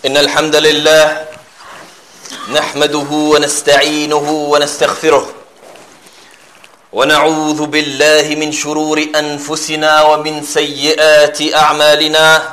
إن الحمد لله نحمده ونستعينه ونستغفره ونعوذ بالله من شرور أنفسنا ومن سيئات أعمالنا.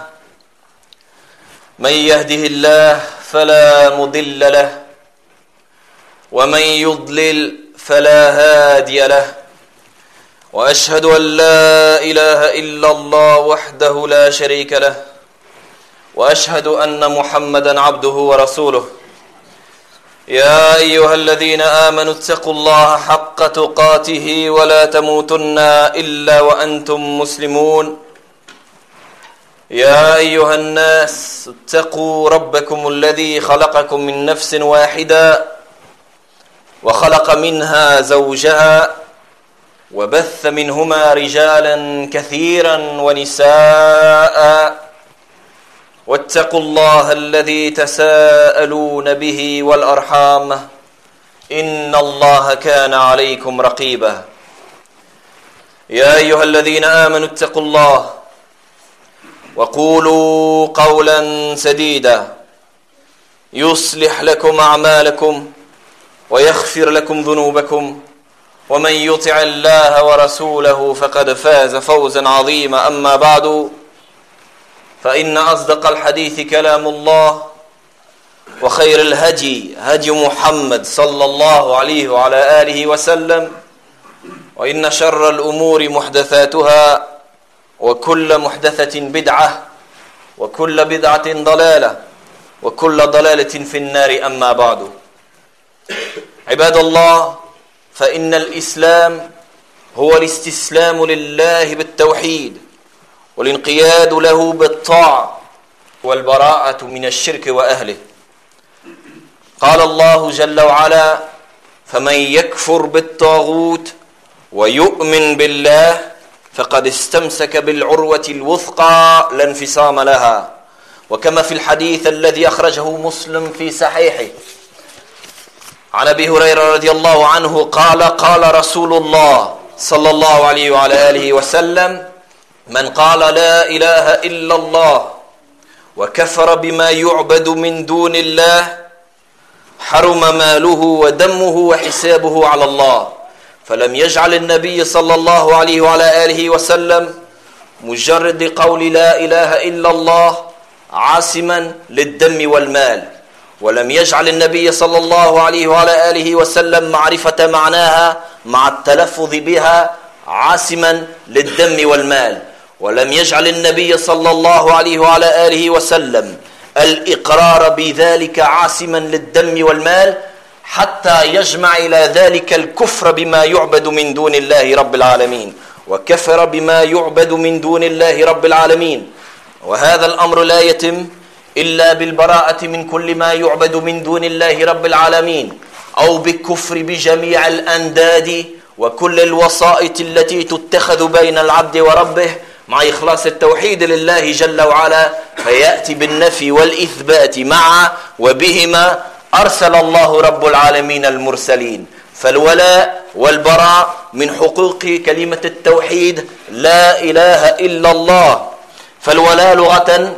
من يهده الله فلا مضل له ومن يضلل فلا هادي له، وأشهد أن لا إله إلا الله وحده لا شريك له، وأشهد أن محمدا عبده ورسوله. يا أيها الذين آمنوا اتقوا الله حق تقاته ولا تموتن إلا وأنتم مسلمون. يا أيها الناس اتقوا ربكم الذي خلقكم من نفس واحدة وخلق منها زوجها وبث منهما رجالا كثيرا ونساء، واتقوا الله الذي تساءلون به والأرحام إن الله كان عليكم رقيبا. يا أيها الذين آمنوا اتقوا الله وقولوا قولا سديدا يصلح لكم أعمالكم ويغفر لكم ذنوبكم، ومن يطع الله ورسوله فقد فاز فوزا عظيما. أما بعد، فإن أصدق الحديث كلام الله، وخير الهدي هدي محمد صلى الله عليه وعلى آله وسلم، وإن شر الأمور محدثاتها، وكل محدثة بدعة، وكل بدعة ضلالة، وكل ضلالة في النار. أما بعد، عباد الله، فإن الإسلام هو الاستسلام لله بالتوحيد والانقياد له بالطاعة والبراءة من الشرك وأهله. قال الله جل وعلا: فمن يكفر بالطاغوت ويؤمن بالله فقد استمسك بالعروة الوثقى لا انفصام لها. وكما في الحديث الذي أخرجه مسلم في صحيحه عن أبي هريرة رضي الله عنه قال: قال رسول الله صلى الله عليه وعلى آله وسلم: من قال لا إله إلا الله وكفر بما يعبد من دون الله حرم ماله ودمه وحسابه على الله. فلم يجعل النبي صلى الله عليه وعلى آله وسلم مجرد قول لا إله إلا الله عاصما للدم والمال، ولم يجعل النبي صلى الله عليه وعلى آله وسلم معرفة معناها مع التلفظ بها عاصما للدم والمال، ولم يجعل النبي صلى الله عليه وعلى آله وسلم الإقرار بذلك عاصما للدم والمال حتى يجمع إلى ذلك الكفر بما يعبد من دون الله رب العالمين، وكفر بما يعبد من دون الله رب العالمين. وهذا الأمر لا يتم إلا بالبراءة من كل ما يعبد من دون الله رب العالمين، أو بالكفر بجميع الأنداد وكل الوسائط التي تتخذ بين العبد وربه مع إخلاص التوحيد لله جل وعلا، فيأتي بالنفي والإثبات معا، وبهما أرسل الله رب العالمين المرسلين. فالولاء والبراء من حقوق كلمة التوحيد لا إله إلا الله. فالولاء لغة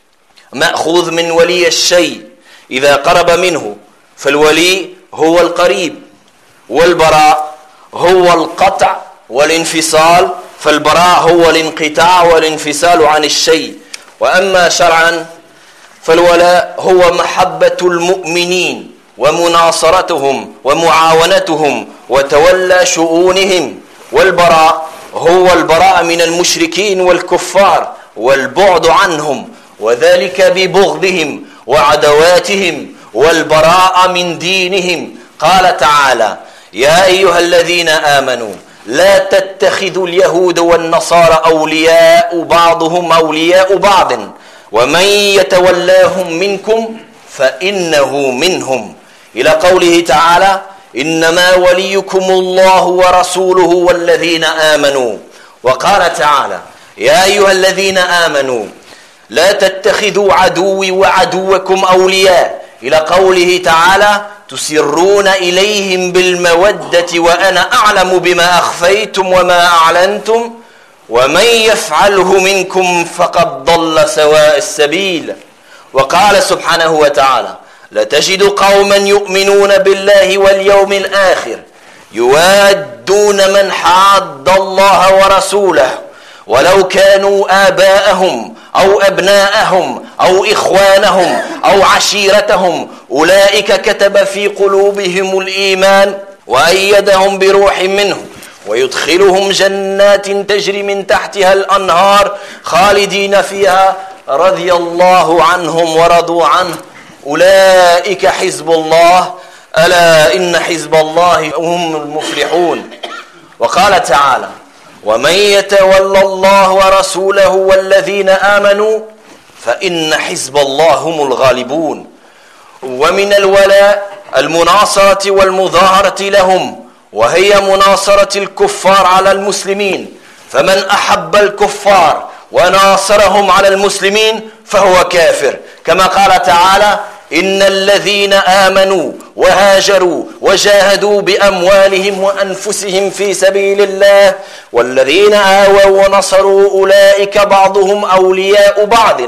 مأخوذ من ولي الشيء إذا قرب منه، فالولي هو القريب، والبراء هو القطع والانفصال، فالبراء هو الانقطاع والانفصال عن الشيء. وأما شرعا فالولاء هو محبة المؤمنين ومناصرتهم ومعاونتهم وتولى شؤونهم، والبراء هو البراء من المشركين والكفار والبعد عنهم، وذلك ببغضهم وعدواتهم، والبراء من دينهم. قال تعالى: يا أيها الذين آمنوا لا تتخذوا اليهود والنصارى أولياء بعضهم أولياء بعض ومن يتولاهم منكم فإنه منهم، إلى قوله تعالى: إنما وليكم الله ورسوله والذين آمنوا. وقال تعالى: يا أيها الذين آمنوا لا تتخذوا عدوي وعدوكم أولياء، إلى قوله تعالى: تسرون إليهم بالمودة وأنا أعلم بما أخفيتم وما أعلنتم ومن يفعله منكم فقد ضل سواء السبيل. وقال سبحانه وتعالى: لتجد قوما يؤمنون بالله واليوم الآخر يوادون من حاد الله ورسوله ولو كانوا آباءهم أو أبناءهم أو إخوانهم أو عشيرتهم أولئك كتب في قلوبهم الإيمان وأيدهم بروح منه ويدخلهم جنات تجري من تحتها الأنهار خالدين فيها رضي الله عنهم ورضوا عنه أولئك حزب الله ألا إن حزب الله هم المفلحون. وقال تعالى: ومن يتولى الله ورسوله والذين آمنوا فإن حزب الله هم الغالبون. ومن الولاء المناصرة والمظاهرة لهم، وهي مناصرة الكفار على المسلمين، فمن أحب الكفار وناصرهم على المسلمين فهو كافر، كما قال تعالى: إن الذين آمنوا وهاجروا وجاهدوا بأموالهم وأنفسهم في سبيل الله والذين آووا ونصروا أولئك بعضهم أولياء بعض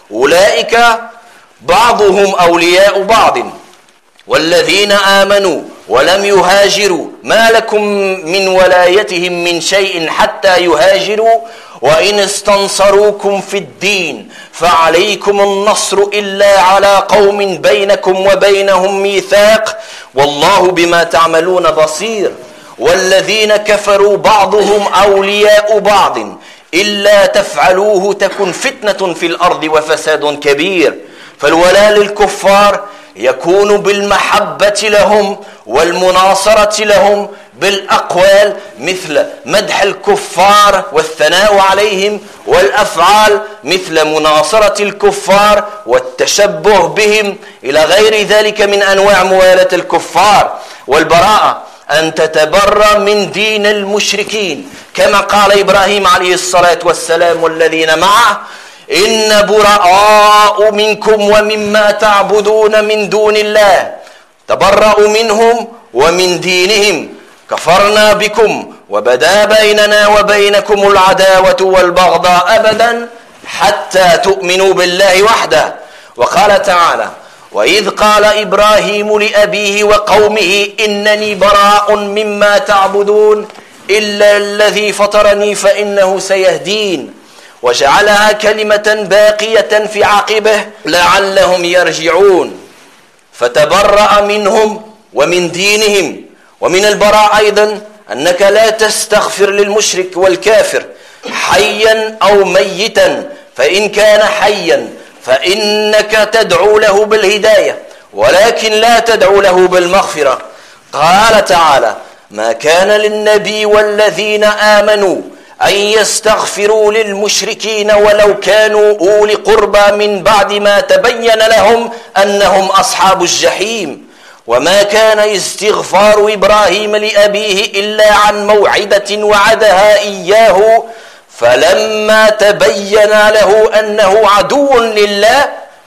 والذين آمنوا ولم يهاجروا ما لكم من ولايتهم من شيء حتى يهاجروا وإن استنصروكم في الدين فعليكم النصر إلا على قوم بينكم وبينهم ميثاق والله بما تعملون بصير. والذين كفروا بعضهم أولياء بعض إلا تفعلوه تكن فتنة في الأرض وفساد كبير. فالولاء للكفار يكون بالمحبة لهم والمناصرة لهم بالأقوال مثل مدح الكفار والثناء عليهم، والأفعال مثل مناصرة الكفار والتشبه بهم إلى غير ذلك من أنواع موالاة الكفار. والبراءة أن تتبرأ من دين المشركين كما قال إبراهيم عليه الصلاة والسلام والذين معه: إن براء منكم ومما تعبدون من دون الله تبرأوا منهم ومن دينهم كفرنا بكم وبدا بيننا وبينكم العداوة والبغضاء أبدا حتى تؤمنوا بالله وحده. وقال تعالى: وإذ قال إبراهيم لأبيه وقومه إنني براء مما تعبدون إلا الذي فطرني فإنه سيهدين وجعلها كلمة باقية في عقبه لعلهم يرجعون. فتبرأ منهم ومن دينهم. ومن البراء أيضا أنك لا تستغفر للمشرك والكافر حيا أو ميتا، فإن كان حيا فإنك تدعو له بالهداية ولكن لا تدعو له بالمغفرة. قال تعالى: ما كان للنبي والذين آمنوا أن يستغفروا للمشركين ولو كانوا أولي قربى من بعد ما تبين لهم أنهم أصحاب الجحيم. وما كان استغفار إبراهيم لأبيه إلا عن موعدة وعدها إياه فلما تبين له أنه عدو لله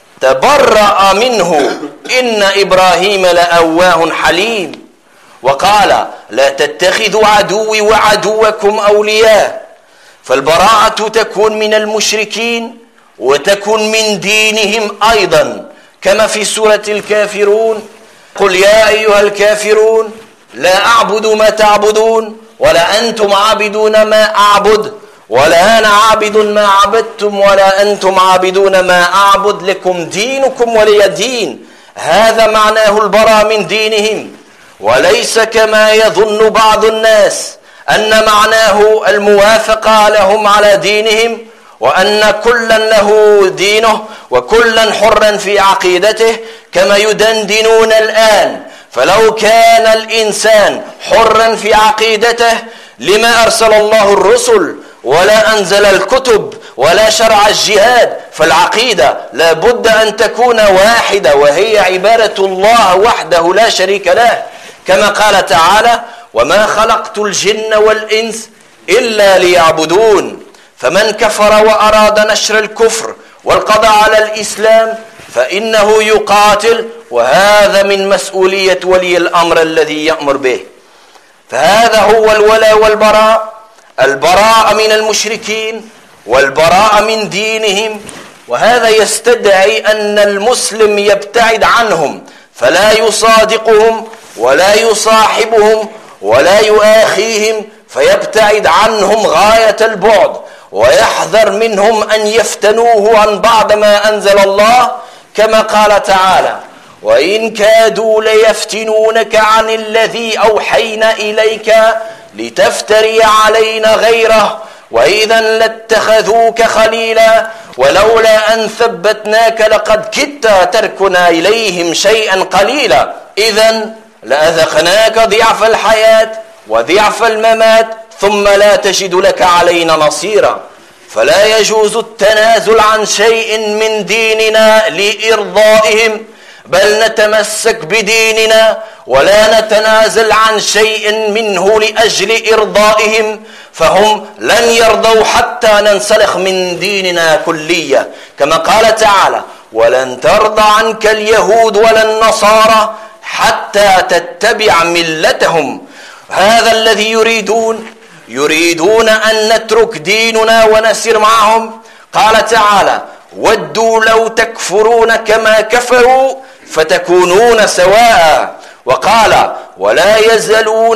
تبرأ منه إن إبراهيم لأواه حليم. وقال: لا تتخذوا عدوي وعدوكم أولياء. فالبراءة تكون من المشركين وتكون من دينهم أيضا كما في سورة الكافرون: قل يا أيها الكافرون لا أعبد ما تعبدون ولا أنتم عابدون ما أعبد ولا أنا عابد ما عبدتم ولا أنتم عابدون ما أعبد لكم دينكم ولي دين. هذا معناه البراء من دينهم، وليس كما يظن بعض الناس أن معناه الموافقة لهم على دينهم وأن كلا له دينه وكلا حرا في عقيدته كما يدندنون الآن. فلو كان الإنسان حرا في عقيدته لما أرسل الله الرسل ولا أنزل الكتب ولا شرع الجهاد. فالعقيدة لا بد أن تكون واحدة وهي عبادة الله وحده لا شريك له، كما قال تعالى: وما خلقت الجن والإنس إلا ليعبدون. فمن كفر وأراد نشر الكفر والقضاء على الإسلام فإنه يقاتل، وهذا من مسؤولية ولي الأمر الذي يأمر به. فهذا هو الولاء والبراء: البراء من المشركين والبراء من دينهم وهذا يستدعي أن المسلم يبتعد عنهم، فلا يصادقهم ولا يصاحبهم ولا يؤاخيهم، فيبتعد عنهم غاية البعد، ويحذر منهم أن يفتنوه عن بعض ما أنزل الله، كما قال تعالى: وإن كادوا ليفتنونك عن الذي أوحينا إليك لتفتري علينا غيره وإذا لاتخذوك خليلا ولولا أن ثبتناك لقد كدت تركنا إليهم شيئا قليلا إذا لأذقناك ضعف الحياة وضعف الممات ثم لا تجد لك علينا نصيرا. فلا يجوز التنازل عن شيء من ديننا لإرضائهم، بل نتمسك بديننا ولا نتنازل عن شيء منه لأجل إرضائهم، فهم لن يرضوا حتى ننسلخ من ديننا كليا، كما قال تعالى: ولن ترضى عنك اليهود ولا النصارى حتى تتبع ملتهم. هذا الذي يريدون أن نترك ديننا ونسير معهم. قال تعالى: ودوا لو تكفرون كما كفروا فتكونون سواء. وقال: ولا يزالون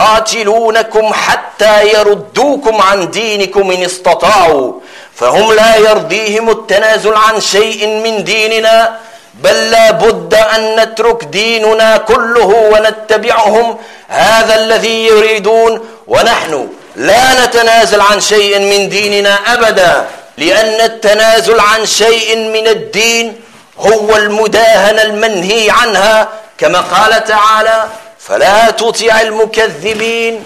يقاتلونكم حتى يردوكم عن دينكم إن استطاعوا. فهم لا يرضيهم التنازل عن شيء من ديننا، بل لا بد أن نترك ديننا كله ونتبعهم. هذا الذي يريدون، ونحن لا نتنازل عن شيء من ديننا أبدا، لأن التنازل عن شيء من الدين هو المداهنة المنهي عنها، كما قال تعالى: فلا تطع المكذبين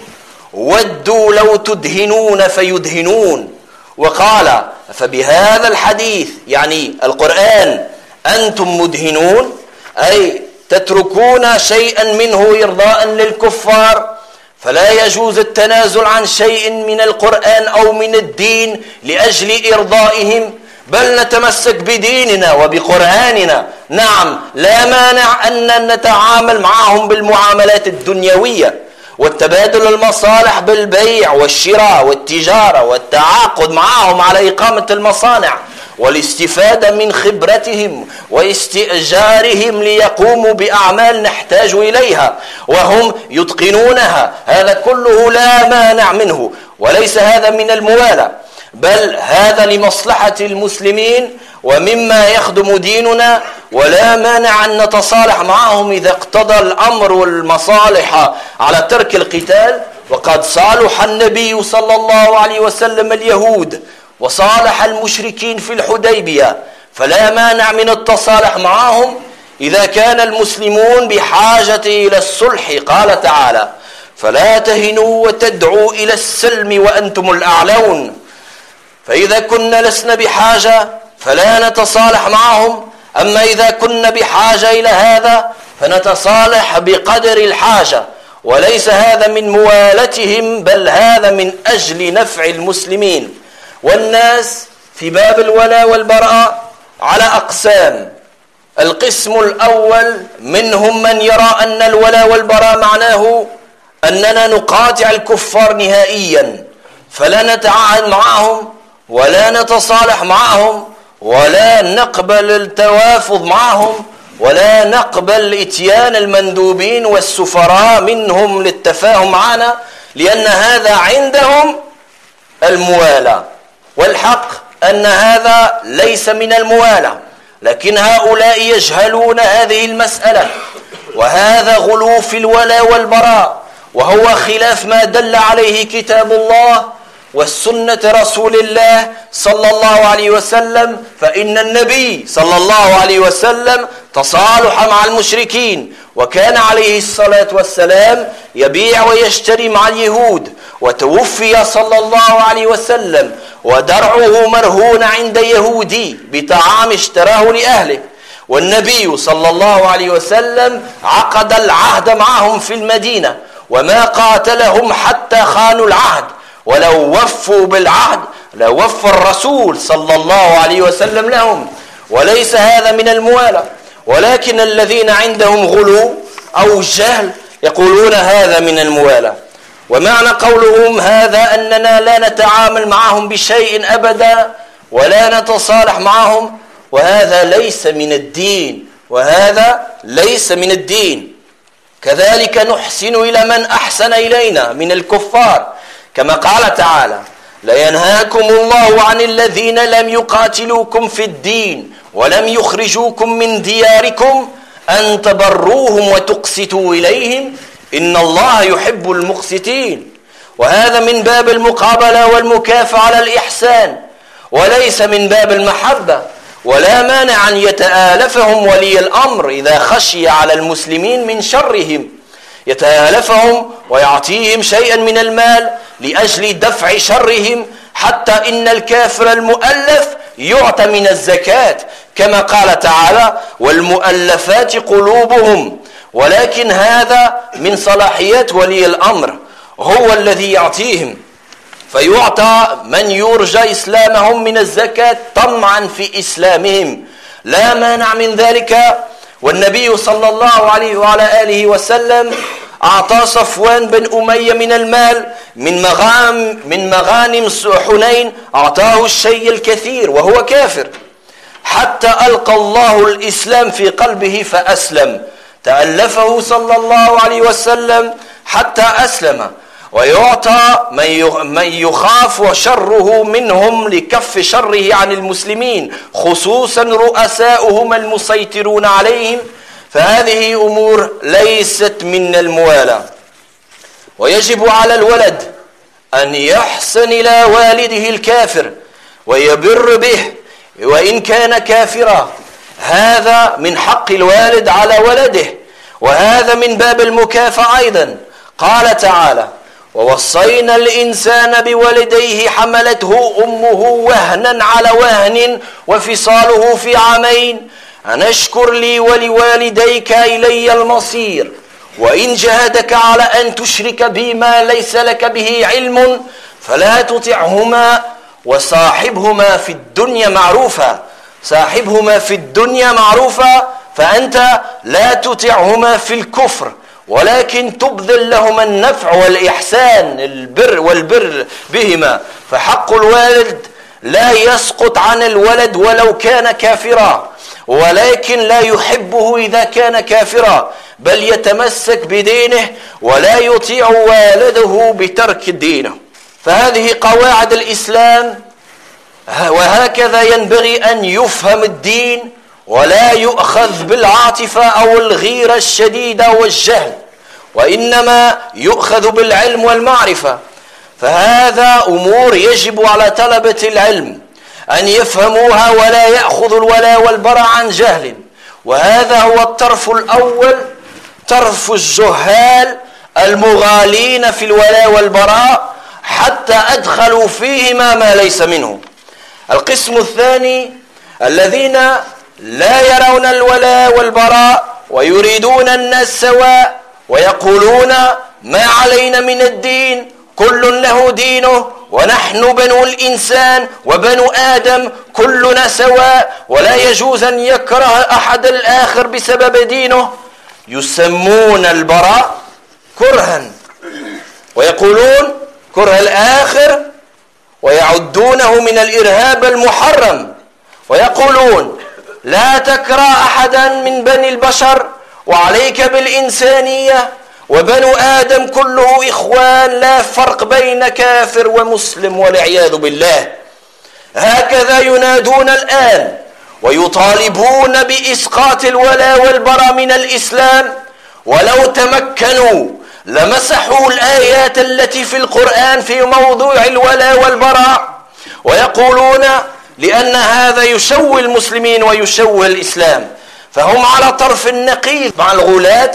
ودوا لو تدهنون فيدهنون. وقال: فبهذا الحديث يعني القرآن أنتم مدهنون، أي تتركون شيئا منه إرضاء للكفار. فلا يجوز التنازل عن شيء من القرآن أو من الدين لأجل إرضائهم، بل نتمسك بديننا وبقرآننا. نعم، لا مانع أن نتعامل معهم بالمعاملات الدنيوية والتبادل المصالح بالبيع والشراء والتجارة والتعاقد معهم على إقامة المصانع والاستفادة من خبرتهم واستئجارهم ليقوموا بأعمال نحتاج إليها وهم يتقنونها. هذا كله لا مانع منه، وليس هذا من الموالاة، بل هذا لمصلحة المسلمين ومما يخدم ديننا. ولا مانع أن نتصالح معهم إذا اقتضى الأمر والمصالح على ترك القتال. وقد صالح النبي صلى الله عليه وسلم اليهود وصالح المشركين في الحديبية، فلا مانع من التصالح معهم إذا كان المسلمون بحاجة إلى الصلح. قال تعالى: فلا تهنوا وتدعوا إلى السلم وأنتم الأعلون. فإذا كنا لسنا بحاجة فلا نتصالح معهم، أما إذا كنا بحاجة إلى هذا فنتصالح بقدر الحاجة، وليس هذا من موالتهم، بل هذا من أجل نفع المسلمين. والناس في باب الولاء والبراء على أقسام. القسم الأول منهم من يرى أن الولاء والبراء معناه أننا نقاطع الكفار نهائيا، فلا نتعاهد معهم ولا نتصالح معهم ولا نقبل التوافض معهم ولا نقبل اتيان المندوبين والسفراء منهم للتفاهم معنا، لأن هذا عندهم الموالاة. والحق أن هذا ليس من الموالاة، لكن هؤلاء يجهلون هذه المسألة، وهذا غلو في الولاء والبراء، وهو خلاف ما دل عليه كتاب الله والسنة رسول الله صلى الله عليه وسلم. فإن النبي صلى الله عليه وسلم تصالح مع المشركين، وكان عليه الصلاة والسلام يبيع ويشتري مع اليهود، وتوفي صلى الله عليه وسلم ودرعه مرهون عند يهودي بطعام اشتراه لأهله، والنبي صلى الله عليه وسلم عقد العهد معهم في المدينة وما قاتلهم حتى خانوا العهد، ولو وفوا بالعهد لوفى الرسول صلى الله عليه وسلم لهم. وليس هذا من الموالاة، ولكن الذين عندهم غلو أو جهل يقولون هذا من الموالاة. ومعنى قولهم هذا أننا لا نتعامل معهم بشيء أبدا، ولا نتصالح معهم، وهذا ليس من الدين، وهذا ليس من الدين. كذلك نحسن إلى من أحسن إلينا من الكفار، كما قال تعالى: لا ينهاكم الله عن الذين لم يقاتلوكم في الدين ولم يخرجوكم من دياركم أن تبروهم وتقسطوا إليهم إن الله يحب المقسطين. وهذا من باب المقابلة والمكافأة على الإحسان، وليس من باب المحبة. ولا مانع أن يتآلفهم ولي الأمر إذا خشي على المسلمين من شرهم، يتآلفهم ويعطيهم شيئا من المال لأجل دفع شرهم، حتى إن الكافر المؤلف يعطى من الزكاة، كما قال تعالى: والمؤلفات قلوبهم. ولكن هذا من صلاحيات ولي الأمر، هو الذي يعطيهم، فيعطى من يرجى إسلامهم من الزكاة طمعا في إسلامهم، لا مانع من ذلك. والنبي صلى الله عليه وعلى آله وسلم أعطى صفوان بن أمية من المال من مغانم حنين، أعطاه الشيء الكثير وهو كافر، حتى ألقى الله الإسلام في قلبه فأسلم، تألفه صلى الله عليه وسلم حتى أسلم. ويعطى من يخاف شره منهم لكف شره عن المسلمين، خصوصا رؤساؤهم المسيطرون عليهم، فهذه أمور ليست من الموالاة. ويجب على الولد أن يحسن إلى والده الكافر ويبر به وإن كان كافرا، هذا من حق الوالد على ولده، وهذا من باب المكافأة أيضا. قال تعالى: ووصينا الإنسان بولديه حملته أمه وهنا على وهن وفصاله في عامين أن اشكر لي ولوالديك إلي المصير وإن جاهدك على أن تشرك بي ما ليس لك به علم فلا تطعهما وصاحبهما في الدنيا معروفا. صاحبهما في الدنيا معروفا، فأنت لا تطعهما في الكفر، ولكن تبذل لهما النفع والإحسان، البر والبر بهما. فحق الوالد لا يسقط عن الولد ولو كان كافرا، ولكن لا يحبه إذا كان كافرا، بل يتمسك بدينه ولا يطيع والده بترك دينه. فهذه قواعد الإسلام، وهكذا ينبغي أن يفهم الدين، ولا يؤخذ بالعاطفة أو الغيرة الشديدة والجهل، وإنما يؤخذ بالعلم والمعرفة. فهذا أمور يجب على طلبة العلم أن يفهموها، ولا يأخذ الولاء والبراء عن جهل. وهذا هو الطرف الأول، طرف الجهال المغالين في الولاء والبراء حتى أدخلوا فيهما ما ليس منه. القسم الثاني الذين لا يرون الولاء والبراء ويريدون الناس سواء، ويقولون ما علينا من الدين، كل له دينه، ونحن بنو الإنسان وبنو آدم كلنا سواء، ولا يجوز أن يكره أحد الآخر بسبب دينه. يسمون البراء كرها، ويقولون كره الآخر، ويعدونه من الإرهاب المحرم، ويقولون لا تكره أحدا من بني البشر، وعليك بالإنسانية، وبنو آدم كله إخوان، لا فرق بين كافر ومسلم والعياذ بالله. هكذا ينادون الآن ويطالبون بإسقاط الولاء والبراء من الإسلام، ولو تمكنوا لمسحوا الآيات التي في القرآن في موضوع الولاء والبراء، ويقولون لأن هذا يشوه المسلمين ويشوه الإسلام. فهم على طرف النقيض مع الغلاة،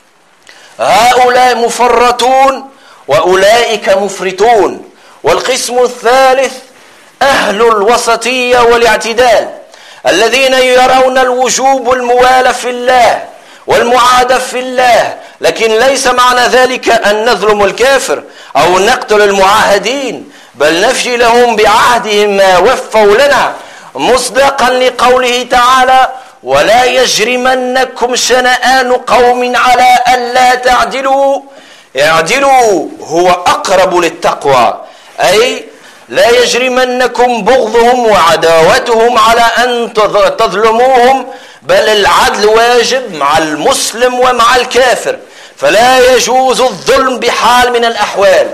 هؤلاء مفرطون وأولئك مفرطون. والقسم الثالث أهل الوسطية والاعتدال، الذين يرون الوجوب والموالاة في الله والمعادة في الله، لكن ليس معنى ذلك أن نظلم الكافر أو نقتل المعاهدين، بل نفي لهم بعهدهم ما وفوا لنا، مصداقا لقوله تعالى: ولا يجرمنكم شنآن قوم على ألا تعدلوا، اعدلوا هو أقرب للتقوى، أي لا يجرمنكم بغضهم وعداوتهم على أن تظلموهم، بل العدل واجب مع المسلم ومع الكافر، فلا يجوز الظلم بحال من الأحوال.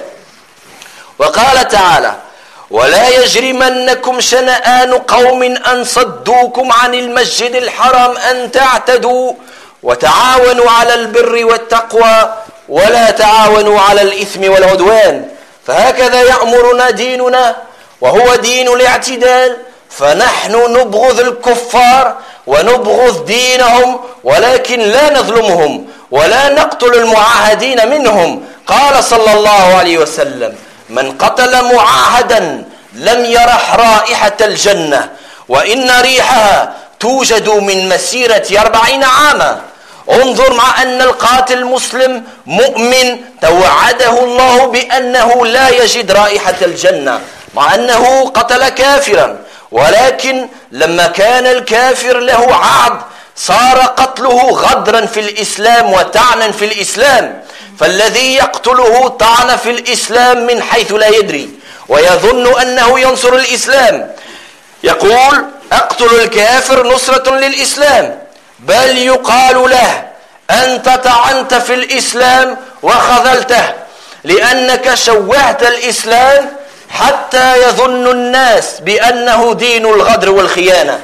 وقال تعالى: ولا يجرمنكم شنآن قوم أن صدوكم عن المسجد الحرام أن تعتدوا وتعاونوا على البر والتقوى ولا تعاونوا على الإثم والعدوان. فهكذا يأمرنا ديننا، وهو دين الاعتدال، فنحن نبغض الكفار ونبغض دينهم، ولكن لا نظلمهم ولا نقتل المعاهدين منهم. قال صلى الله عليه وسلم: من قتل معاهدا لم يرح رائحة الجنة، وإن ريحها توجد من مسيرة 40 عاما. انظر، مع أن القاتل مسلم مؤمن توعده الله بأنه لا يجد رائحة الجنة، مع أنه قتل كافرا، ولكن لما كان الكافر له عهد صار قتله غدرا في الإسلام وطعنا في الإسلام. فالذي يقتله طعن في الإسلام من حيث لا يدري ويظن أنه ينصر الإسلام، يقول: أقتل الكافر نصرة للإسلام، بل يقال له: أنت طعنت في الإسلام وخذلته، لأنك شوهت الإسلام حتى يظن الناس بأنه دين الغدر والخيانة.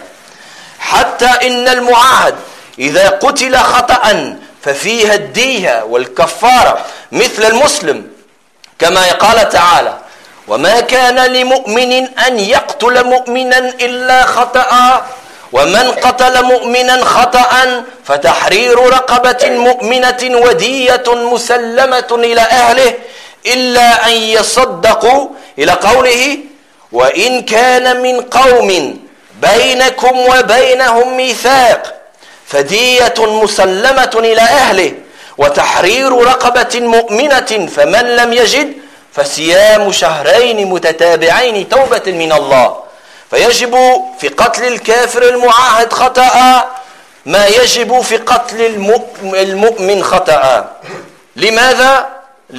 حتى إن المعاهد إذا قتل خطأ ففيها الدية والكفارة مثل المسلم، كما قال تعالى: وما كان لمؤمن أن يقتل مؤمنا إلا خطأ، ومن قتل مؤمنا خطأ فتحرير رقبة مؤمنة ودية مسلمة إلى أهله إلا أن يصدقوا، إلى قوله: وإن كان من قوم بينكم وبينهم ميثاق فدية مسلمة إلى أهله وتحرير رقبة مؤمنة، فمن لم يجد فصيام شهرين متتابعين توبة من الله. فيجب في قتل الكافر المعاهد خطأ ما يجب في قتل المؤمن خطأ. لماذا؟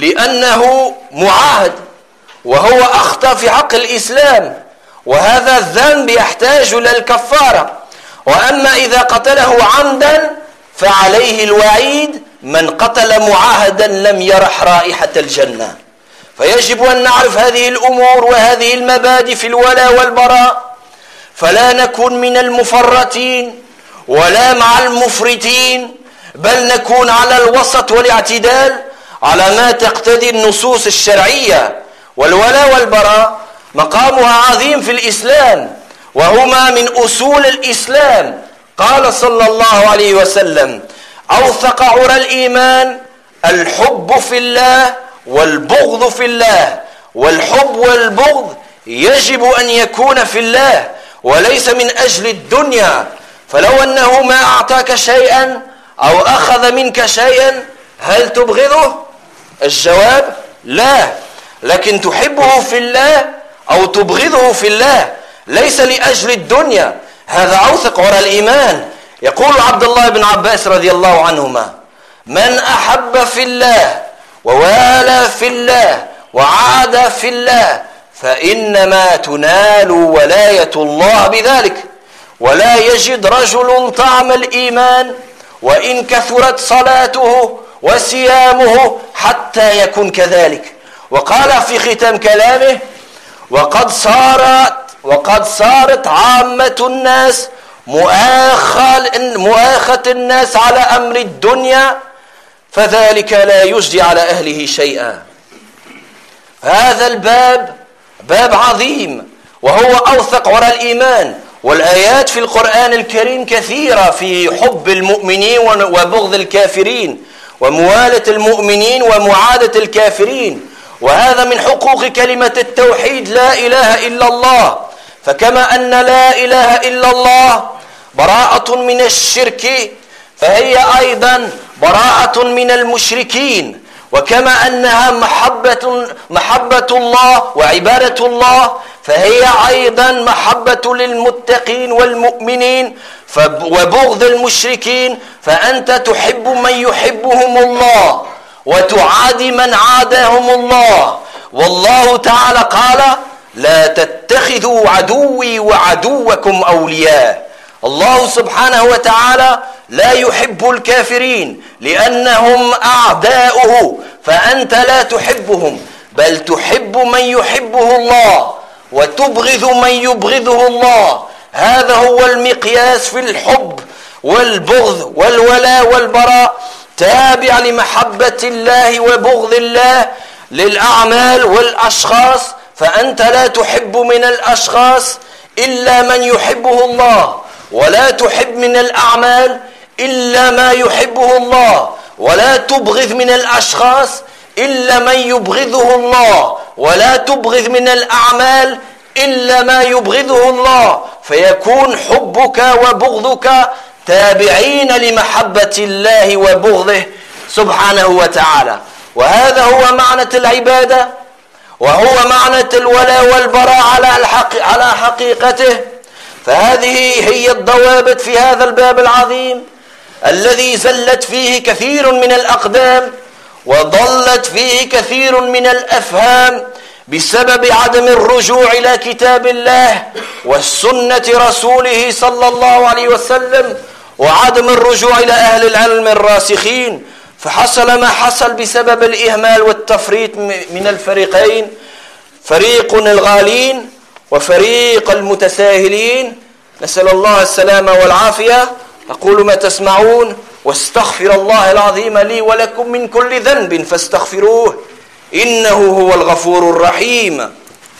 لأنه معاهد وهو أخطأ في حق الإسلام، وهذا الذنب يحتاج إلى الكفارة. وأما إذا قتله عمدا فعليه الوعيد: من قتل معاهدا لم يرح رائحة الجنة. فيجب أن نعرف هذه الأمور وهذه المبادئ في الولاء والبراء، فلا نكون من المفرطين ولا مع المفرطين، بل نكون على الوسط والاعتدال على ما تقتضي النصوص الشرعية. والولاء والبراء مقامها عظيم في الإسلام، وهما من أصول الإسلام. قال صلى الله عليه وسلم: أوثق عرى الإيمان الحب في الله والبغض في الله. والحب والبغض يجب أن يكون في الله وليس من أجل الدنيا. فلو أنه ما أعطاك شيئا أو أخذ منك شيئا هل تبغضه؟ الجواب: لا، لكن تحبه في الله أو تبغضه في الله، ليس لأجل الدنيا. هذا أوثق عرى الإيمان. يقول عبد الله بن عباس رضي الله عنهما: من أحب في الله ووالى في الله وعاد في الله فإنما تنال ولاية الله بذلك. ولا يجد رجل طعم الإيمان وإن كثرت صلاته وصيامه حتى يكون كذلك. وقال في ختام كلامه: وقد صارت عامة الناس مؤاخة الناس على أمر الدنيا، فذلك لا يجدي على أهله شيئا. هذا الباب باب عظيم وهو أوثق عرى الإيمان، والآيات في القرآن الكريم كثيرة في حب المؤمنين وبغض الكافرين، وموالاة المؤمنين ومعادة الكافرين. وهذا من حقوق كلمة التوحيد: لا إله إلا الله. فكما أن لا إله إلا الله براءة من الشرك، فهي أيضا براءة من المشركين. وكما أنها محبة الله وعبادة الله، فهي أيضا محبة للمتقين والمؤمنين وبغض المشركين. فأنت تحب من يحبهم الله وتعادي من عاداهم الله. والله تعالى قال: لا تتخذوا عدوي وعدوكم أولياء. الله سبحانه وتعالى لا يحب الكافرين لأنهم أعداؤه، فأنت لا تحبهم بل تحب من يحبه الله وتبغض من يبغضه الله. هذا هو المقياس في الحب والبغض والولاء والبراء، تابع لمحبة الله وبغض الله للأعمال والأشخاص. فأنت لا تحب من الأشخاص إلا من يحبه الله، ولا تحب من الأعمال إلا ما يحبه الله، ولا تبغض من الأشخاص إلا من يبغضه الله، ولا تبغض من الأعمال إلا ما يبغضه الله. فيكون حبك وبغضك تابعين لمحبة الله وبغضه سبحانه وتعالى. وهذا هو معنى العبادة، وهو معنى الولاء والبراء على حقيقته. فهذه هي الضوابط في هذا الباب العظيم الذي زلت فيه كثير من الأقدام وضلت فيه كثير من الأفهام بسبب عدم الرجوع إلى كتاب الله والسنة رسوله صلى الله عليه وسلم، وعدم الرجوع إلى أهل العلم الراسخين. فحصل ما حصل بسبب الإهمال والتفريط من الفريقين، فريق الغالين وفريق المتساهلين. نسأل الله السلامة والعافية. أقول ما تسمعون واستغفر الله العظيم لي ولكم من كل ذنب فاستغفروه إنه هو الغفور الرحيم.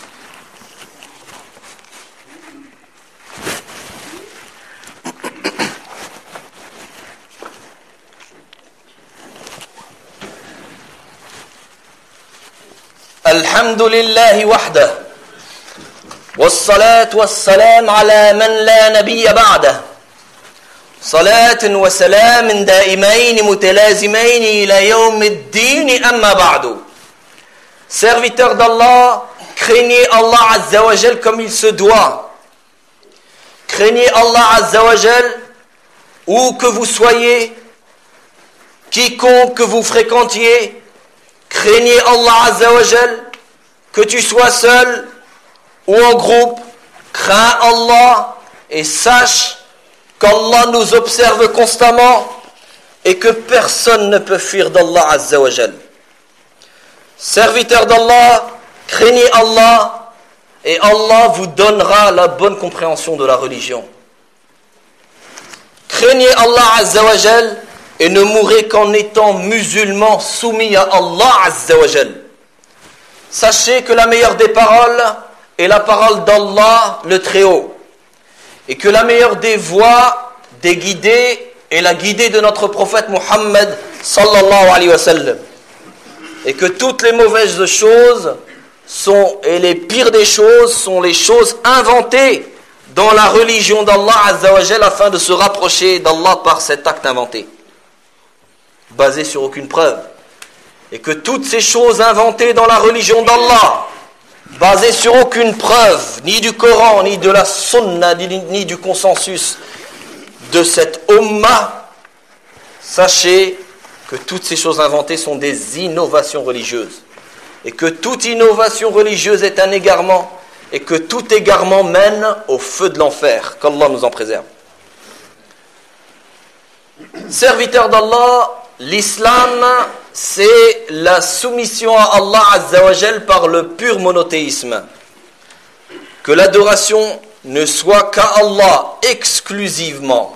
الحمد لله وحده، والصلاة والسلام على من لا نبي بعده، صلاة وسلام دائمين متلازمين إلى يوم الدين. أما بعد. Serviteurs d'Allah, craignez Allah Azza wa Jal comme il se doit. Craignez Allah Azza wa Jal où que vous soyez, quiconque que vous fréquentiez. Craignez Allah Azza wa Jal, que tu sois seul ou en groupe. Crains Allah et sache qu'Allah nous observe constamment et que personne ne peut fuir d'Allah Azza wa Jal. Serviteurs d'Allah, craignez Allah et Allah vous donnera la bonne compréhension de la religion. Craignez Allah Azza wa Jal et ne mourrez qu'en étant musulman soumis à Allah Azza wa Jal. Sachez que la meilleure des paroles est la parole d'Allah le Très-Haut, et que la meilleure des voies des guidés est la guidée de notre prophète Muhammad sallallahu alayhi wa sallam, et que toutes les mauvaises choses et les pires des choses sont les choses inventées dans la religion d'Allah Azza wa Jal afin de se rapprocher d'Allah par cet acte inventé, basé sur aucune preuve. Et que toutes ces choses inventées dans la religion d'Allah, basées sur aucune preuve, ni du Coran, ni de la Sunna, ni du consensus de cette Ummah, sachez que toutes ces choses inventées sont des innovations religieuses. Et que toute innovation religieuse est un égarement, et que tout égarement mène au feu de l'enfer. Qu'Allah nous en préserve. Serviteurs d'Allah, l'islam, c'est la soumission à Allah Azza wa Jal par le pur monothéisme. Que l'adoration ne soit qu'à Allah exclusivement.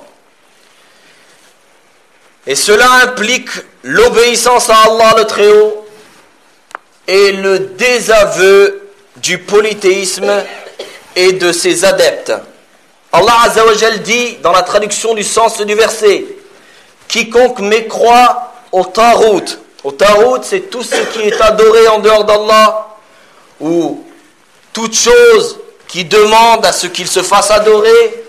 Et cela implique l'obéissance à Allah le Très-Haut et le désaveu du polythéisme et de ses adeptes. Allah Azza wa Jal dit dans la traduction du sens du verset: quiconque mécroit au Tarout. Au Tarout, c'est tout ce qui est adoré en dehors d'Allah, ou toute chose qui demande à ce qu'il se fasse adorer.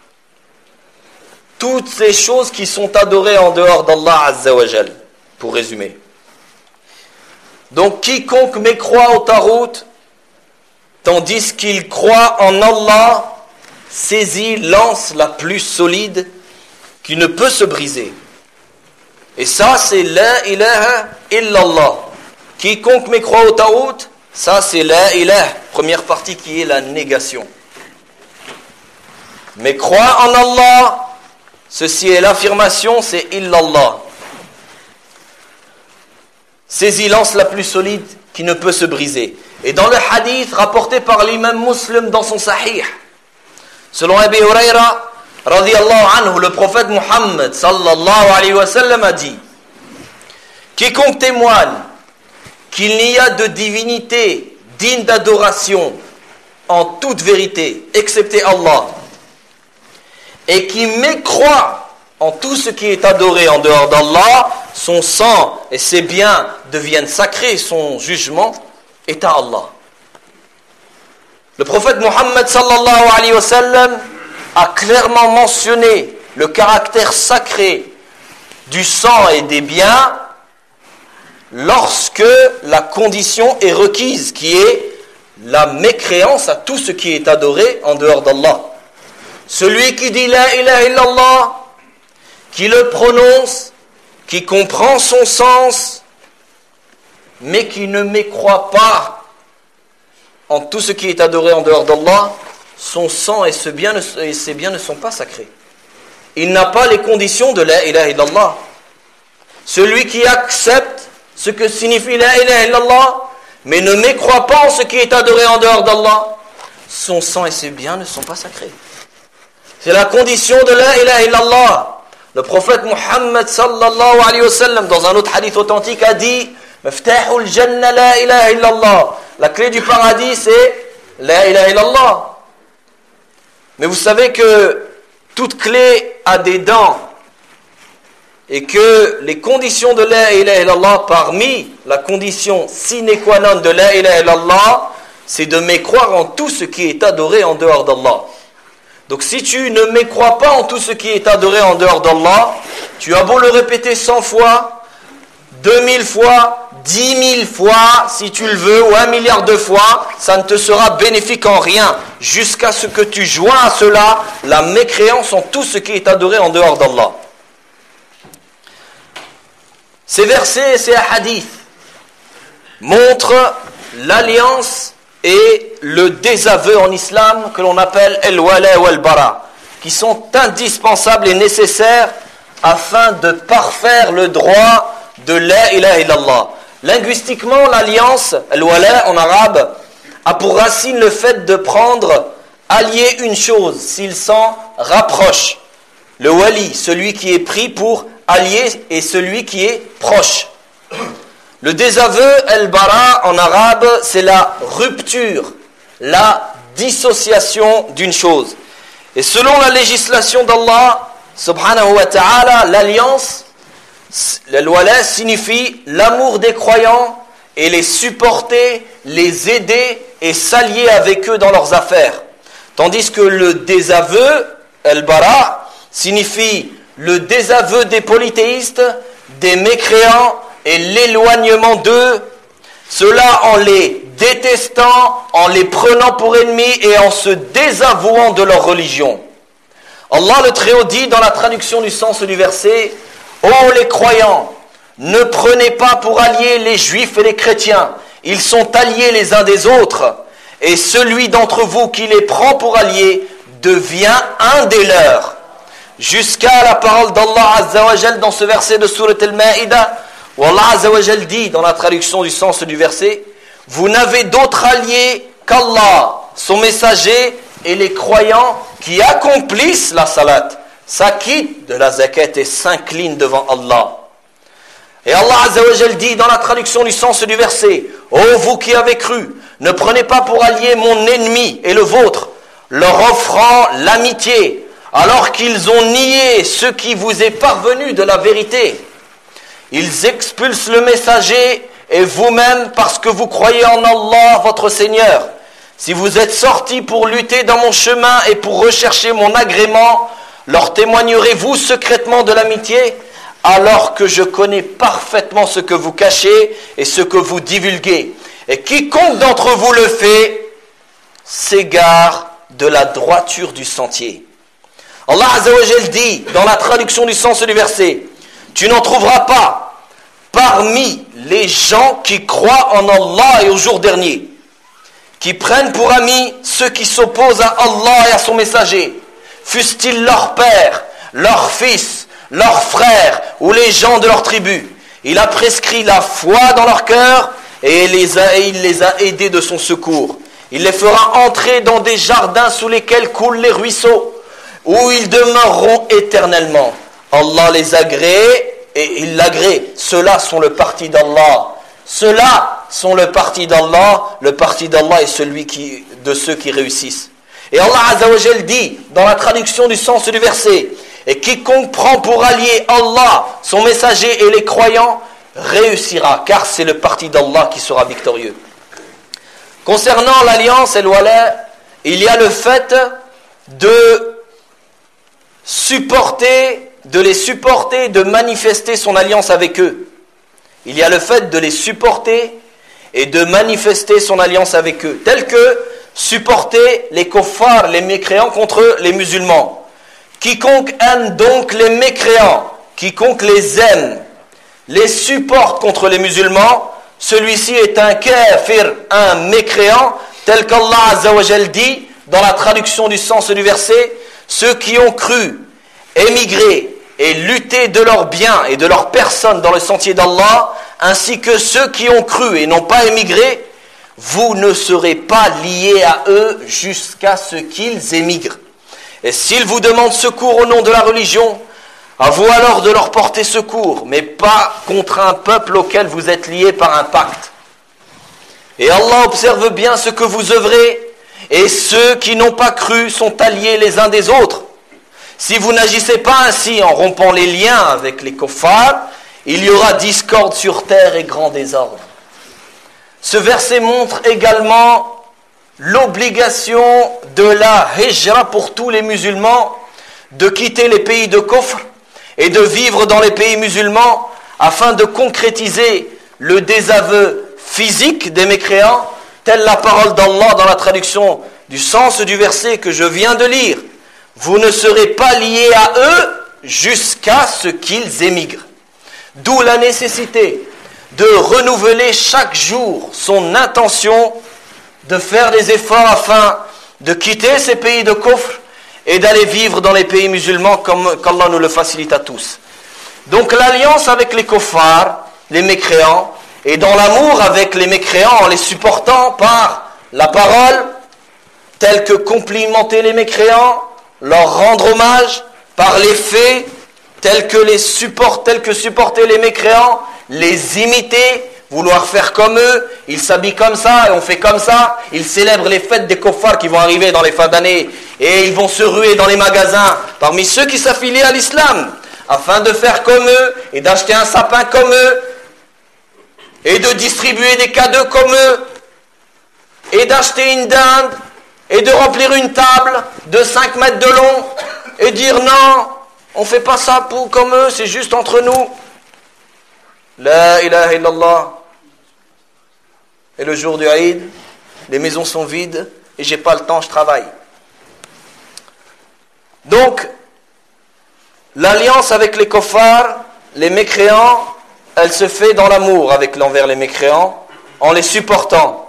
Toutes ces choses qui sont adorées en dehors d'Allah Azza wa Jal, pour résumer. Donc quiconque mécroit au Tarout, tandis qu'il croit en Allah, saisit l'anse la plus solide qui ne peut se briser. Et ça, c'est la ilaha illallah. Quiconque mécroit au Tarout Ça, c'est la ilah, première partie qui est la négation. Mais croire en Allah, ceci est l'affirmation, c'est illallah. Saisis-lance la plus solide qui ne peut se briser. Et dans le hadith rapporté par l'imam Muslim dans son sahih, selon Abi Huraira, radiyallahu anhu, le prophète Muhammad sallallahu alayhi wa sallam a dit: quiconque témoigne qu'il n'y a de divinité digne d'adoration en toute vérité, excepté Allah, et qui mécroit en tout ce qui est adoré en dehors d'Allah, son sang et ses biens deviennent sacrés, son jugement est à Allah. Le prophète Muhammad sallallahu alayhi wa sallam a clairement mentionné le caractère sacré du sang et des biens lorsque la condition est requise, qui est la mécréance à tout ce qui est adoré en dehors d'Allah. Celui qui dit la ilaha illallah, qui le prononce, qui comprend son sens, mais qui ne mécroit pas en tout ce qui est adoré en dehors d'Allah, son sang et ses biens ne sont pas sacrés. Il n'a pas les conditions de la ilaha illallah. Celui qui accepte ce que signifie la ilaha illallah, mais ne mécroit pas en ce qui est adoré en dehors d'Allah, son sang et ses biens ne sont pas sacrés. C'est la condition de la ilaha illallah. Le prophète Muhammad sallallahu alayhi wa sallam, dans un autre hadith authentique, a dit: Miftahul Jannah la ilaha illallah. La clé du paradis, c'est la ilaha illallah. Mais vous savez que toute clé a des dents, et que les conditions de la ilaha illallah, parmi la condition sine qua non de la ilaha illallah, c'est de mécroire en tout ce qui est adoré en dehors d'Allah. Donc si tu ne mécrois pas en tout ce qui est adoré en dehors d'Allah, tu as beau le répéter 100 fois, 2000 fois, 10 000 fois, si tu le veux, ou 1 milliard de fois, ça ne te sera bénéfique en rien, jusqu'à ce que tu joins à cela la mécréance en tout ce qui est adoré en dehors d'Allah. Ces versets, ces hadiths, montrent l'alliance et le désaveu en islam que l'on appelle el-wala ou el-bara, qui sont indispensables et nécessaires afin de parfaire le droit de la ilaha illallah. Linguistiquement, l'alliance, el-wala en arabe, a pour racine le fait de prendre, allier une chose s'il s'en rapproche. Le wali, celui qui est pris pour allier, et celui qui est proche. Le désaveu, el-bara en arabe, c'est la rupture, la dissociation d'une chose. Et selon la législation d'Allah, subhanahu wa ta'ala, l'alliance, l'wala signifie l'amour des croyants et les supporter, les aider et s'allier avec eux dans leurs affaires. Tandis que le désaveu, el-bara, signifie le désaveu des polythéistes, des mécréants et l'éloignement d'eux, cela en les détestant, en les prenant pour ennemis et en se désavouant de leur religion. Allah le Très-Haut dit dans la traduction du sens du verset: ô les croyants, ne prenez pas pour alliés les juifs et les chrétiens, ils sont alliés les uns des autres, et celui d'entre vous qui les prend pour alliés devient un des leurs. Jusqu'à la parole d'Allah Azza wa Jal dans ce verset de Surat Al-Ma'idah, où Allah Azza wa Jal dit dans la traduction du sens du verset: vous n'avez d'autre allié qu'Allah, son messager, et les croyants qui accomplissent la salat, s'acquittent de la zakat et s'inclinent devant Allah. Et Allah Azza wa Jal dit dans la traduction du sens du verset: ô vous qui avez cru, ne prenez pas pour allié mon ennemi et le vôtre, leur offrant l'amitié, alors qu'ils ont nié ce qui vous est parvenu de la vérité. Ils expulsent le messager et vous-même parce que vous croyez en Allah, votre Seigneur. Si vous êtes sortis pour lutter dans mon chemin et pour rechercher mon agrément, leur témoignerez-vous secrètement de l'amitié, alors que je connais parfaitement ce que vous cachez et ce que vous divulguez. Et quiconque d'entre vous le fait, s'égare de la droiture du sentier. Allah Azza wa Jal dit, dans la traduction du sens du verset: tu n'en trouveras pas parmi les gens qui croient en Allah et au jour dernier, qui prennent pour amis ceux qui s'opposent à Allah et à son messager, fussent-ils leur père, leur fils, leurs frères ou les gens de leur tribu. Il a prescrit la foi dans leur cœur et il les a aidés de son secours. Il les fera entrer dans des jardins sous lesquels coulent les ruisseaux, où ils demeureront éternellement. Allah les agrée et il l'agrée. Ceux-là sont le parti d'Allah. Ceux-là sont le parti d'Allah. Le parti d'Allah est celui de ceux qui réussissent. Et Allah Azza wa Jal dit, dans la traduction du sens du verset, et quiconque prend pour allié Allah, son messager et les croyants, réussira, car c'est le parti d'Allah qui sera victorieux. Concernant l'alliance et le wala, il y a le fait de les supporter, de manifester son alliance avec eux. Il y a le fait de les supporter et de manifester son alliance avec eux, tel que supporter les kuffars, les mécréants contre les musulmans. Quiconque aime donc les mécréants, quiconque les aime, les supporte contre les musulmans, celui-ci est un kafir, un mécréant, tel qu'Allah Azza wa Jal dit dans la traduction du sens du verset, ceux qui ont cru, émigré et lutté de leurs biens et de leurs personnes dans le sentier d'Allah, ainsi que ceux qui ont cru et n'ont pas émigré, vous ne serez pas liés à eux jusqu'à ce qu'ils émigrent. Et s'ils vous demandent secours au nom de la religion, à vous alors de leur porter secours, mais pas contre un peuple auquel vous êtes liés par un pacte. Et Allah observe bien ce que vous œuvrez, et ceux qui n'ont pas cru sont alliés les uns des autres. Si vous n'agissez pas ainsi en rompant les liens avec les kuffars, il y aura discorde sur terre et grand désordre. Ce verset montre également l'obligation de la hijra pour tous les musulmans, de quitter les pays de kufr et de vivre dans les pays musulmans afin de concrétiser le désaveu physique des mécréants, telle la parole d'Allah dans la traduction du sens du verset que je viens de lire. Vous ne serez pas liés à eux jusqu'à ce qu'ils émigrent. D'où la nécessité de renouveler chaque jour son intention de faire des efforts afin de quitter ces pays de kufr et d'aller vivre dans les pays musulmans comme qu'Allah nous le facilite à tous. Donc l'alliance avec les kuffars, les mécréants, et dans l'amour avec les mécréants en les supportant par la parole, telle que complimenter les mécréants, leur rendre hommage, par les faits, tels que supporter les mécréants, les imiter, vouloir faire comme eux, ils s'habillent comme ça et on fait comme ça, ils célèbrent les fêtes des kuffars qui vont arriver dans les fins d'année et ils vont se ruer dans les magasins parmi ceux qui s'affilient à l'islam afin de faire comme eux et d'acheter un sapin comme eux et de distribuer des cadeaux comme eux et d'acheter une dinde et de remplir une table de 5 mètres de long et dire non, on ne fait pas ça comme eux, c'est juste entre nous. La ilaha illallah. Et le jour du Eid, les maisons sont vides et j'ai pas le temps, je travaille. Donc, l'alliance avec les kuffars, les mécréants, elle se fait dans l'amour envers les mécréants, en les supportant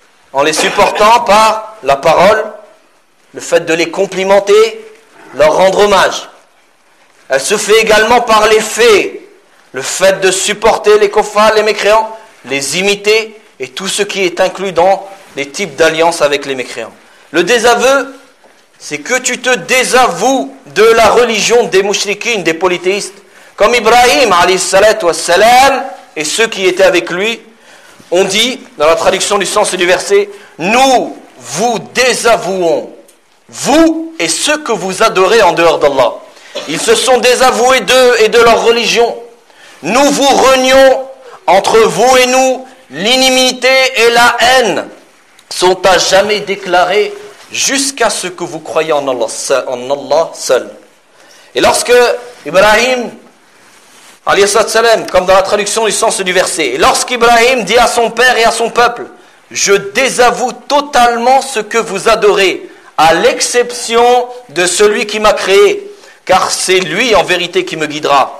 par la parole, le fait de les complimenter, leur rendre hommage. Elle se fait également par les faits, le fait de supporter les kuffars, les mécréants, les imiter et tout ce qui est inclus dans les types d'alliance avec les mécréants. Le désaveu, c'est que tu te désavoues de la religion des mouchrikines, des polythéistes. Comme Ibrahim, alayhi salatu wassalam, et ceux qui étaient avec lui, ont dit, dans la traduction du sens du verset, nous vous désavouons, vous et ceux que vous adorez en dehors d'Allah. Ils se sont désavoués d'eux et de leur religion. Nous vous renions entre vous et nous, l'inimité et la haine sont à jamais déclarées jusqu'à ce que vous croyez en Allah seul. Et lorsque Ibrahim, alayhi salam, comme dans la traduction du sens du verset, et lorsqu'Ibrahim dit à son père et à son peuple, je désavoue totalement ce que vous adorez, à l'exception de celui qui m'a créé, car c'est lui en vérité qui me guidera.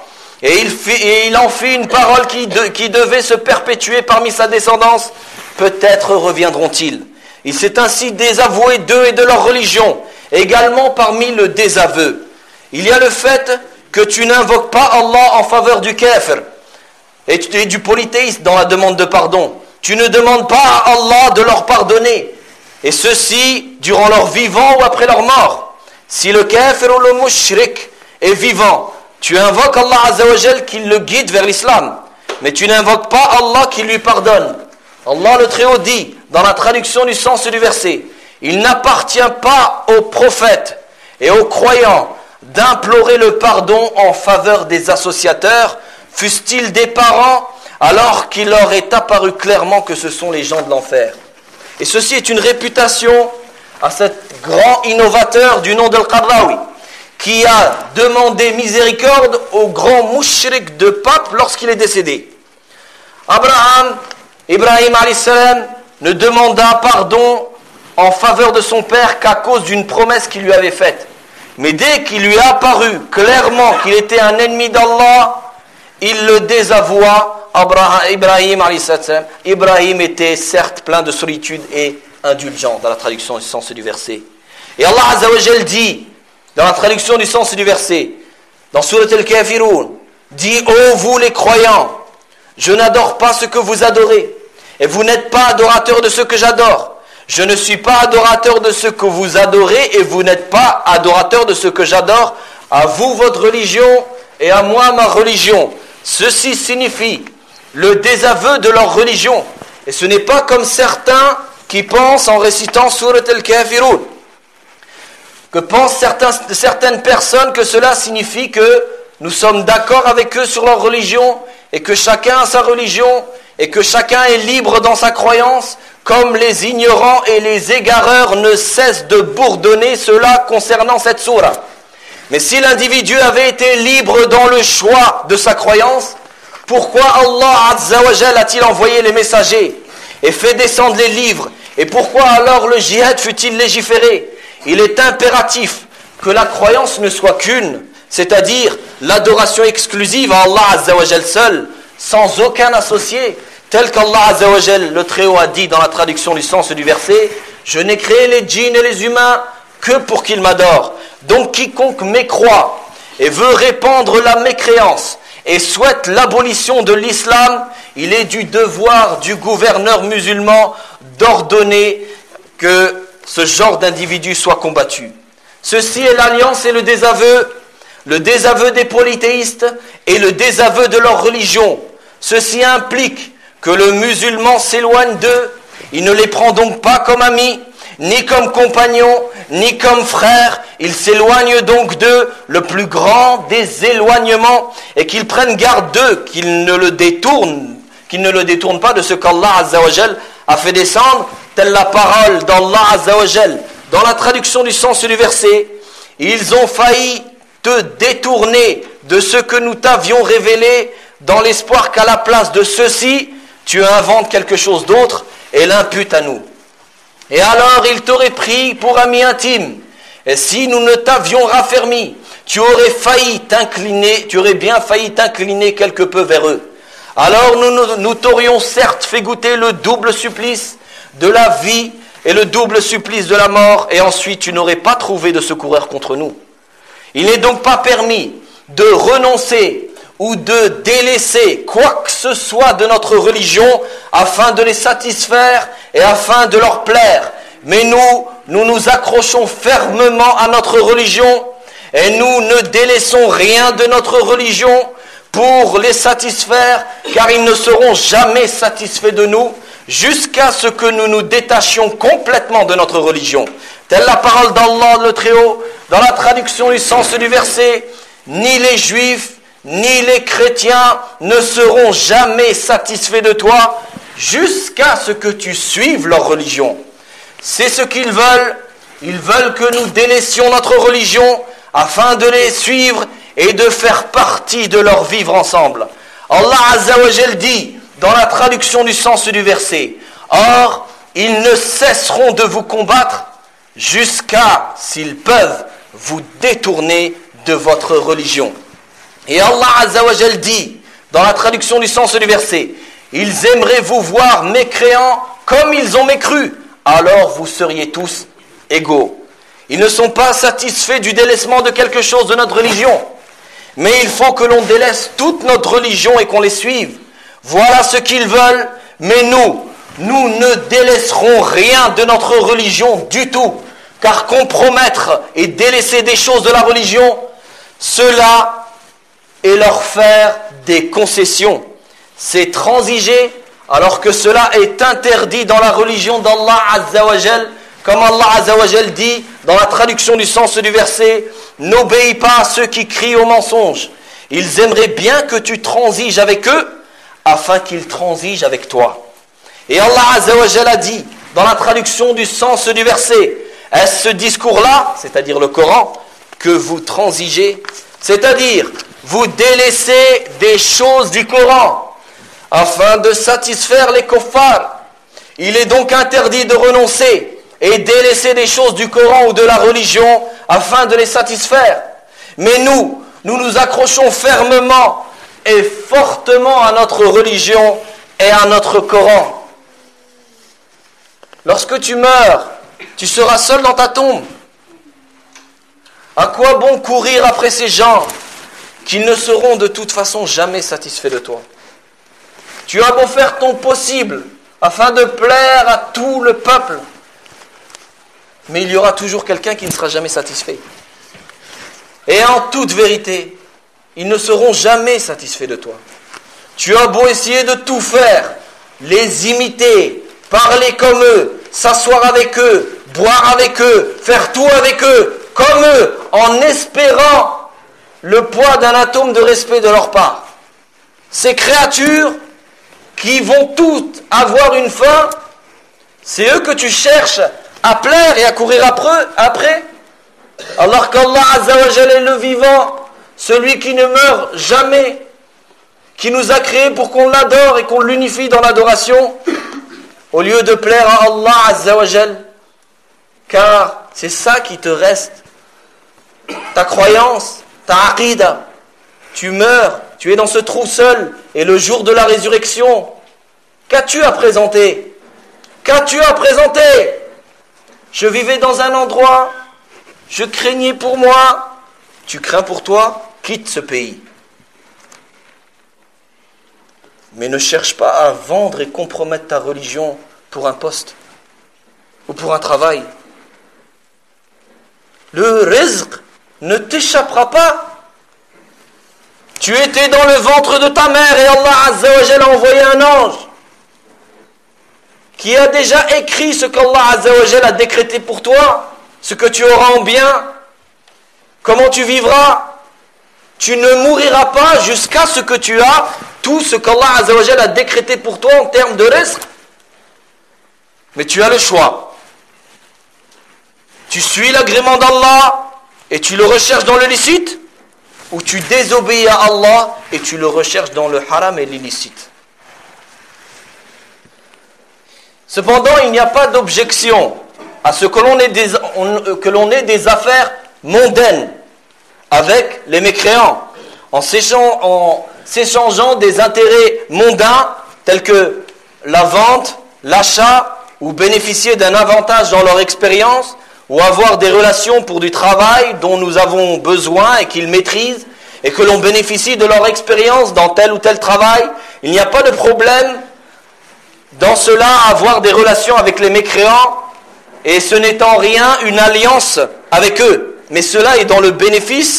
et il en fit une parole qui devait se perpétuer parmi sa descendance, peut-être reviendront-ils. Il s'est ainsi désavoué d'eux et de leur religion. Également parmi le désaveu, il y a le fait que tu n'invoques pas Allah en faveur du kafir et du polythéiste dans la demande de pardon. Tu ne demandes pas à Allah de leur pardonner, et ceci durant leur vivant ou après leur mort. Si le kafir ou le mushrik est vivant, tu invoques Allah Azza wa Jal qui le guide vers l'islam, mais tu n'invoques pas Allah qui lui pardonne. Allah le Très-Haut dit, dans la traduction du sens du verset, il n'appartient pas aux prophètes et aux croyants d'implorer le pardon en faveur des associateurs, fussent-ils des parents, alors qu'il leur est apparu clairement que ce sont les gens de l'enfer. Et ceci est une réputation à cet grand innovateur du nom d'Al-Qardawi, qui a demandé miséricorde au grand mouchrik de pape lorsqu'il est décédé. Ibrahim alayhi salam ne demanda pardon en faveur de son père qu'à cause d'une promesse qu'il lui avait faite. Mais dès qu'il lui a apparu clairement qu'il était un ennemi d'Allah, il le désavoua. Ibrahim alayhi salam. Ibrahim était certes plein de solitude et indulgent dans la traduction du sens du verset. Et Allah Azza wa Jal dit, dans la traduction du sens du verset, dans Surat Al-Kafirun, dit, ô vous les croyants, je n'adore pas ce que vous adorez, et vous n'êtes pas adorateurs de ce que j'adore. Je ne suis pas adorateur de ce que vous adorez, et vous n'êtes pas adorateur de ce que j'adore. À vous votre religion, et à moi ma religion. Ceci signifie le désaveu de leur religion. Et ce n'est pas comme certains qui pensent en récitant Surat Al-Kafirun, que pensent certaines personnes que cela signifie que nous sommes d'accord avec eux sur leur religion, et que chacun a sa religion, et que chacun est libre dans sa croyance, comme les ignorants et les égareurs ne cessent de bourdonner cela concernant cette sourate. Mais si l'individu avait été libre dans le choix de sa croyance, pourquoi Allah Azza wa Jal a-t-il envoyé les messagers et fait descendre les livres? Et pourquoi alors le djihad fut-il légiféré? Il est impératif que la croyance ne soit qu'une, c'est-à-dire l'adoration exclusive à Allah Azza wa Jal seul, sans aucun associé, tel qu'Allah Azza wa Jal, le Très-Haut, a dit dans la traduction du sens du verset, « Je n'ai créé les djinns et les humains que pour qu'ils m'adorent. Donc quiconque mécroit et veut répandre la mécréance et souhaite l'abolition de l'islam, il est du devoir du gouverneur musulman d'ordonner que ce genre d'individu soit combattu. » Ceci est l'alliance et le désaveu des polythéistes et le désaveu de leur religion. Ceci implique que le musulman s'éloigne d'eux. Il ne les prend donc pas comme amis, ni comme compagnons, ni comme frères. Il s'éloigne donc d'eux le plus grand des éloignements, et qu'il prenne garde d'eux, qu'il ne le détourne pas de ce qu'Allah Azza wa Jal a fait descendre, telle la parole d'Allah Azza wa Jal. Dans la traduction du sens du verset, ils ont failli te détourner de ce que nous t'avions révélé, dans l'espoir qu'à la place de ceci, tu inventes quelque chose d'autre et l'imputes à nous. Et alors ils t'auraient pris pour ami intime. Et si nous ne t'avions raffermi, tu aurais bien failli t'incliner quelque peu vers eux. Alors nous t'aurions certes fait goûter le double supplice de la vie et le double supplice de la mort, et ensuite tu n'aurais pas trouvé de secoureur contre nous. Il n'est donc pas permis de renoncer ou de délaisser quoi que ce soit de notre religion afin de les satisfaire et afin de leur plaire. Mais nous nous accrochons fermement à notre religion, et nous ne délaissons rien de notre religion pour les satisfaire, car ils ne seront jamais satisfaits de nous jusqu'à ce que nous nous détachions complètement de notre religion. Telle la parole d'Allah le Très-Haut dans la traduction du sens du verset, ni les juifs ni les chrétiens ne seront jamais satisfaits de toi jusqu'à ce que tu suives leur religion. C'est ce qu'ils veulent. Ils veulent que nous délaissions notre religion afin de les suivre et de faire partie de leur vivre ensemble. Allah Azza wa Jal dit dans la traduction du sens du verset, « Or, ils ne cesseront de vous combattre jusqu'à, s'ils peuvent, vous détourner de votre religion. » Et Allah Azza wa Jal dit, dans la traduction du sens du verset, « Ils aimeraient vous voir mécréants comme ils ont mécru, alors vous seriez tous égaux. » Ils ne sont pas satisfaits du délaissement de quelque chose de notre religion, mais il faut que l'on délaisse toute notre religion et qu'on les suive. Voilà ce qu'ils veulent, mais nous ne délaisserons rien de notre religion du tout, car compromettre et délaisser des choses de la religion, cela est leur faire des concessions. C'est transiger, alors que cela est interdit dans la religion d'Allah Azza wa Jal, comme Allah Azza wa Jal dit dans la traduction du sens du verset, « N'obéis pas à ceux qui crient au mensonge. Ils aimeraient bien que tu transiges avec eux, afin qu'ils transigent avec toi. » Et Allah Azza wa Jal a dit, dans la traduction du sens du verset, « Est-ce ce discours-là, c'est-à-dire le Coran, que vous transigez, c'est-à-dire vous délaissez des choses du Coran, afin de satisfaire les kuffars. Il est donc interdit de renoncer et délaisser des choses du Coran ou de la religion afin de les satisfaire. Mais nous nous accrochons fermement et fortement à notre religion et à notre Coran. Lorsque tu meurs, tu seras seul dans ta tombe. À quoi bon courir après ces gens qui ne seront de toute façon jamais satisfaits de toi? Tu as beau faire ton possible afin de plaire à tout le peuple, mais il y aura toujours quelqu'un qui ne sera jamais satisfait. Et en toute vérité, ils ne seront jamais satisfaits de toi. Tu as beau essayer de tout faire, les imiter, parler comme eux, s'asseoir avec eux, boire avec eux, faire tout avec eux, comme eux, en espérant le poids d'un atome de respect de leur part. Ces créatures qui vont toutes avoir une fin, c'est eux que tu cherches à plaire et à courir après, alors qu'Allah Azza wa Jalla est le vivant, celui qui ne meurt jamais, qui nous a créés pour qu'on l'adore et qu'on l'unifie dans l'adoration, au lieu de plaire à Allah Azza wa Jalla, car c'est ça qui te reste, ta croyance, ta aqida. Tu meurs, tu es dans ce trou seul, et le jour de la résurrection, qu'as-tu à présenter? Qu'as-tu à présenter? Je vivais dans un endroit, je craignais pour moi. Tu crains pour toi, quitte ce pays. Mais ne cherche pas à vendre et compromettre ta religion pour un poste ou pour un travail. Le rizq ne t'échappera pas. Tu étais dans le ventre de ta mère et Allah Azza wa Jalla a envoyé un ange qui a déjà écrit ce qu'Allah Azza wa Jalla a décrété pour toi, ce que tu auras en bien, comment tu vivras. Tu ne mouriras pas jusqu'à ce que tu as tout ce qu'Allah Azza wa Jalla a décrété pour toi en termes de rizq. Mais tu as le choix. Tu suis l'agrément d'Allah et tu le recherches dans le licite, ou tu désobéis à Allah et tu le recherches dans le haram et l'illicite. Cependant, il n'y a pas d'objection à ce que l'on ait des affaires mondaines avec les mécréants, en s'échangeant des intérêts mondains tels que la vente, l'achat, ou bénéficier d'un avantage dans leur expérience, ou avoir des relations pour du travail dont nous avons besoin et qu'ils maîtrisent, et que l'on bénéficie de leur expérience dans tel ou tel travail. Il n'y a pas de problème dans cela à avoir des relations avec les mécréants, et ce n'est en rien une alliance avec eux. Mais cela est dans le bénéfice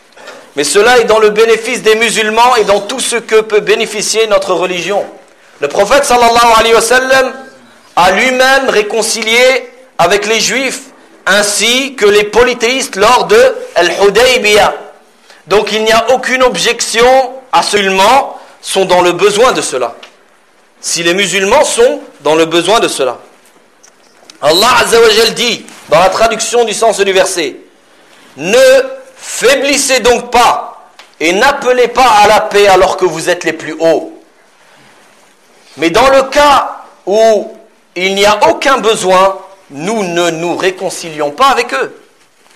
des musulmans et dans tout ce que peut bénéficier notre religion. Le prophète sallallahu alayhi wa sallam a lui-même réconcilié avec les juifs ainsi que les polythéistes lors de Al-Hudaybiyah. Donc il n'y a aucune objection à ce que les musulmans sont dans le besoin de cela. Si les musulmans sont dans le besoin de cela. Allah Azza wa Jal dit, dans la traduction du sens du verset, « Ne faiblissez donc pas et n'appelez pas à la paix alors que vous êtes les plus hauts. Mais dans le cas où il n'y a aucun besoin, nous ne nous réconcilions pas avec eux. »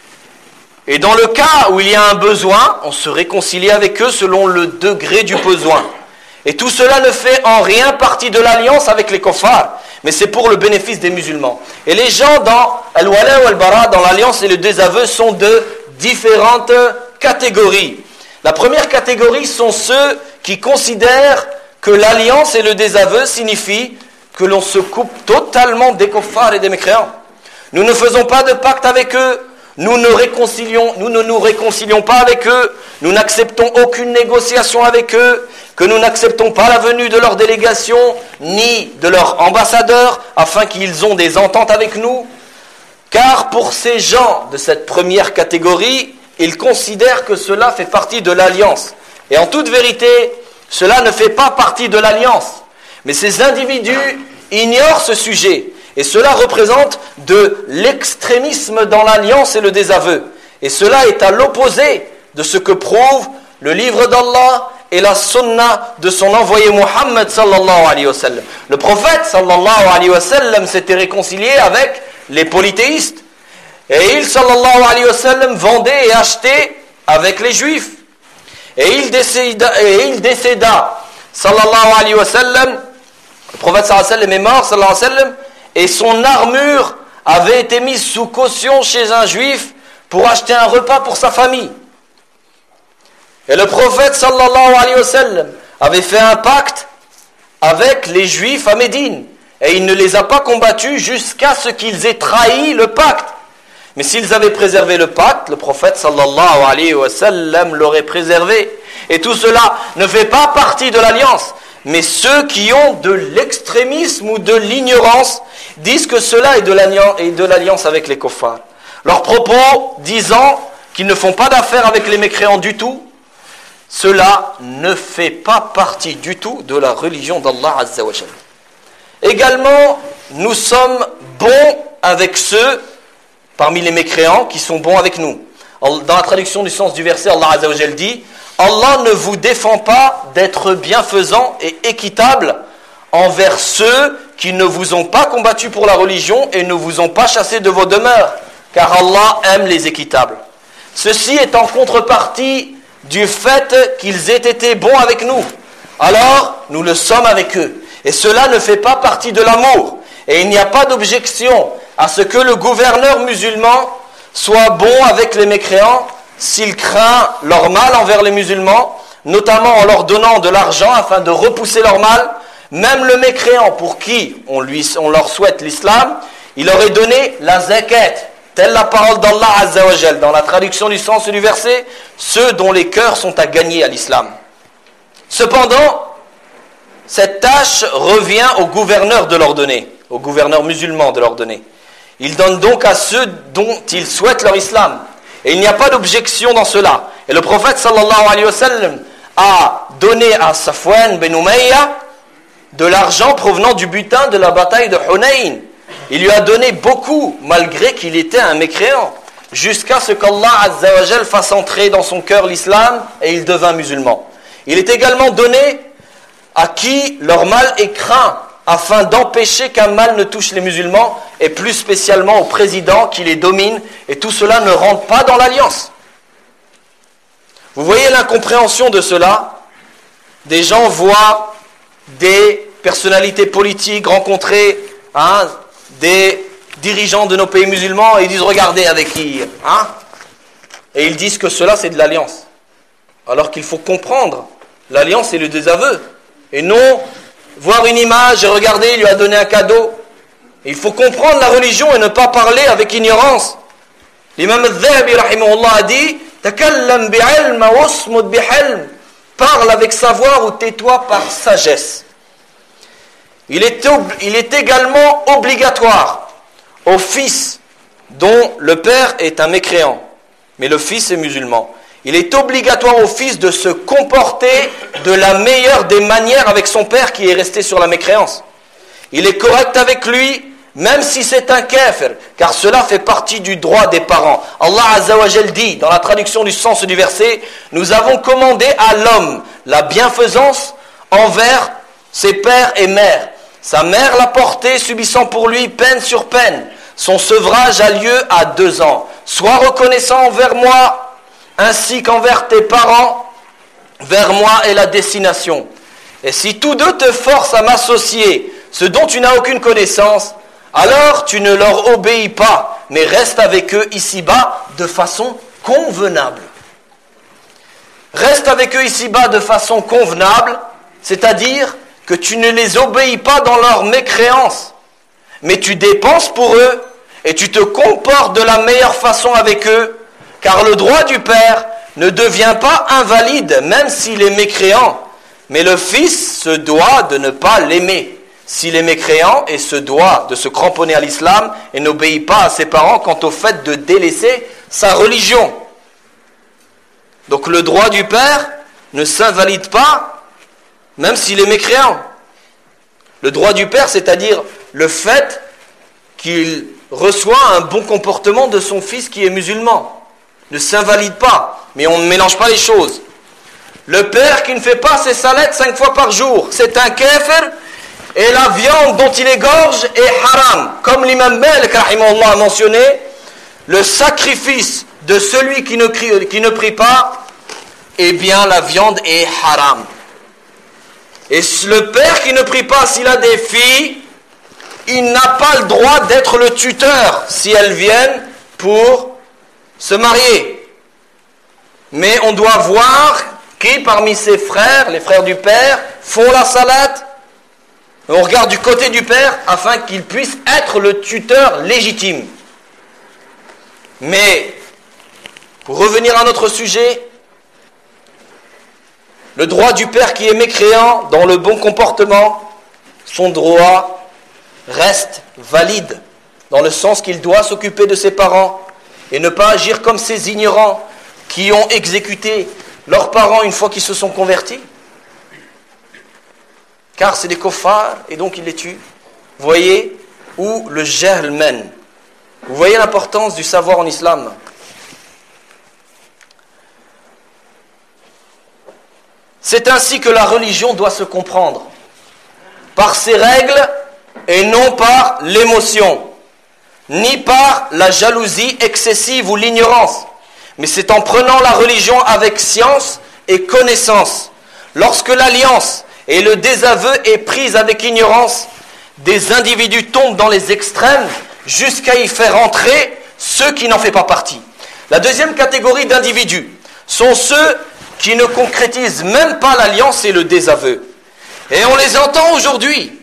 Et dans le cas où il y a un besoin, on se réconcilie avec eux selon le degré du besoin. Et tout cela ne fait en rien partie de l'alliance avec les kuffars, mais c'est pour le bénéfice des musulmans. Et les gens dans Al-Wala ou Al-Bara, dans l'alliance et le désaveu, sont de différentes catégories. La première catégorie sont ceux qui considèrent que l'alliance et le désaveu signifient que l'on se coupe totalement des kuffars et des mécréants. Nous ne faisons pas de pacte avec eux, nous ne nous réconcilions pas avec eux, nous n'acceptons aucune négociation avec eux, que nous n'acceptons pas la venue de leur délégation, ni de leur ambassadeur, afin qu'ils ont des ententes avec nous. Car pour ces gens de cette première catégorie, ils considèrent que cela fait partie de l'alliance. Et en toute vérité, cela ne fait pas partie de l'alliance. Mais ces individus ignorent ce sujet. Et cela représente de l'extrémisme dans l'alliance et le désaveu. Et cela est à l'opposé de ce que prouve le livre d'Allah et la sunna de son envoyé Muhammad sallallahu alayhi wa sallam. Le prophète sallallahu alayhi wa sallam s'était réconcilié avec les polythéistes. Et il sallallahu alayhi wa sallam vendait et achetait avec les juifs. Et il décéda sallallahu alayhi wa sallam. Le prophète sallallahu alayhi wa sallam est mort sallallahu alayhi wa sallam. Et son armure avait été mise sous caution chez un juif pour acheter un repas pour sa famille. Et le prophète sallallahu alayhi wa sallam avait fait un pacte avec les juifs à Médine. Et il ne les a pas combattus jusqu'à ce qu'ils aient trahi le pacte. Mais s'ils avaient préservé le pacte, le prophète sallallahu alayhi wa sallam l'aurait préservé. Et tout cela ne fait pas partie de l'alliance. Mais ceux qui ont de l'extrémisme ou de l'ignorance disent que cela est de l'alliance avec les kuffars. Leurs propos disant qu'ils ne font pas d'affaires avec les mécréants du tout, cela ne fait pas partie du tout de la religion d'Allah Azza wa Jalla. Également, nous sommes bons avec ceux parmi les mécréants qui sont bons avec nous. Dans la traduction du sens du verset, Allah Azza wa Jalla dit: Allah ne vous défend pas d'être bienfaisant et équitable envers ceux qui ne vous ont pas combattu pour la religion et ne vous ont pas chassé de vos demeures, car Allah aime les équitables. Ceci est en contrepartie du fait qu'ils aient été bons avec nous. Alors, nous le sommes avec eux. Et cela ne fait pas partie de l'amour. Et il n'y a pas d'objection à ce que le gouverneur musulman soit bon avec les mécréants s'il craint leur mal envers les musulmans, notamment en leur donnant de l'argent afin de repousser leur mal. Même le mécréant pour qui on leur souhaite l'islam, il aurait donné la zakat, telle la parole d'Allah Azza wa Jal, dans la traduction du sens du verset, ceux dont les cœurs sont à gagner à l'islam. Cependant, cette tâche revient au gouverneur de leur donner, au gouverneur musulman de leur donner. Il donne donc à ceux dont ils souhaitent leur islam. Et il n'y a pas d'objection dans cela. Et le prophète sallallahu alayhi wa sallam a donné à Safwan ben Umayya de l'argent provenant du butin de la bataille de Hunayn. Il lui a donné beaucoup, malgré qu'il était un mécréant, jusqu'à ce qu'Allah Azza wa Jal fasse entrer dans son cœur l'islam et il devint musulman. Il est également donné à qui leur mal est craint, afin d'empêcher qu'un mal ne touche les musulmans, et plus spécialement au président qui les domine, et tout cela ne rentre pas dans l'alliance. Vous voyez l'incompréhension de cela? Des gens voient des personnalités politiques rencontrer des dirigeants de nos pays musulmans, et ils disent: regardez avec qui, et ils disent que cela c'est de l'alliance. Alors qu'il faut comprendre, l'alliance c'est le désaveu, et non voir une image et regarder, il lui a donné un cadeau. Et il faut comprendre la religion et ne pas parler avec ignorance. L'imam al-Dhahabi rahimahullah a dit: takallam bi'ilm wasmud bihilm. Parle avec savoir ou tais-toi par sagesse. Il est également obligatoire au fils dont le père est un mécréant, mais le fils est musulman. Il est obligatoire au fils de se comporter de la meilleure des manières avec son père qui est resté sur la mécréance. Il est correct avec lui, même si c'est un kafir, car cela fait partie du droit des parents. Allah Azza wa Jal dit, dans la traduction du sens du verset: nous avons commandé à l'homme la bienfaisance envers ses pères et mères. Sa mère l'a porté, subissant pour lui peine sur peine. Son sevrage a lieu à 2 ans. sois reconnaissant envers moi, ainsi qu'envers tes parents, vers moi est la destination. Et si tous deux te forcent à m'associer, ce dont tu n'as aucune connaissance, alors tu ne leur obéis pas, mais reste avec eux ici-bas de façon convenable. Reste avec eux ici-bas de façon convenable, c'est-à-dire que tu ne les obéis pas dans leur mécréance, mais tu dépenses pour eux et tu te comportes de la meilleure façon avec eux, car le droit du père ne devient pas invalide même s'il est mécréant, mais le fils se doit de ne pas l'aimer s'il est mécréant et se doit de se cramponner à l'islam et n'obéit pas à ses parents quant au fait de délaisser sa religion. Donc le droit du père ne s'invalide pas même s'il est mécréant. Le droit du père, c'est-à-dire le fait qu'il reçoit un bon comportement de son fils qui est musulman, ne s'invalide pas, mais on ne mélange pas les choses. Le père qui ne fait pas ses salettes 5 fois par jour, c'est un kéfir, et la viande dont il égorge est haram. Comme l'imam Malik rahimahullah a mentionné, le sacrifice de celui qui ne prie pas, eh bien la viande est haram. Et le père qui ne prie pas, s'il a des filles, il n'a pas le droit d'être le tuteur si elles viennent pour se marier. Mais on doit voir qui parmi ses frères, les frères du père, font la salate. On regarde du côté du père afin qu'il puisse être le tuteur légitime. Mais, pour revenir à notre sujet, le droit du père qui est mécréant dans le bon comportement, son droit reste valide, dans le sens qu'il doit s'occuper de ses parents et ne pas agir comme ces ignorants qui ont exécuté leurs parents une fois qu'ils se sont convertis. Car c'est des kuffars et donc ils les tuent. Vous voyez où le jahl mène. Vous voyez l'importance du savoir en islam. C'est ainsi que la religion doit se comprendre, par ses règles et non par l'émotion, ni par la jalousie excessive ou l'ignorance, mais c'est en prenant la religion avec science et connaissance. Lorsque l'alliance et le désaveu est prise avec ignorance, des individus tombent dans les extrêmes jusqu'à y faire entrer ceux qui n'en font pas partie. La deuxième catégorie d'individus sont ceux qui ne concrétisent même pas l'alliance et le désaveu. Et on les entend aujourd'hui.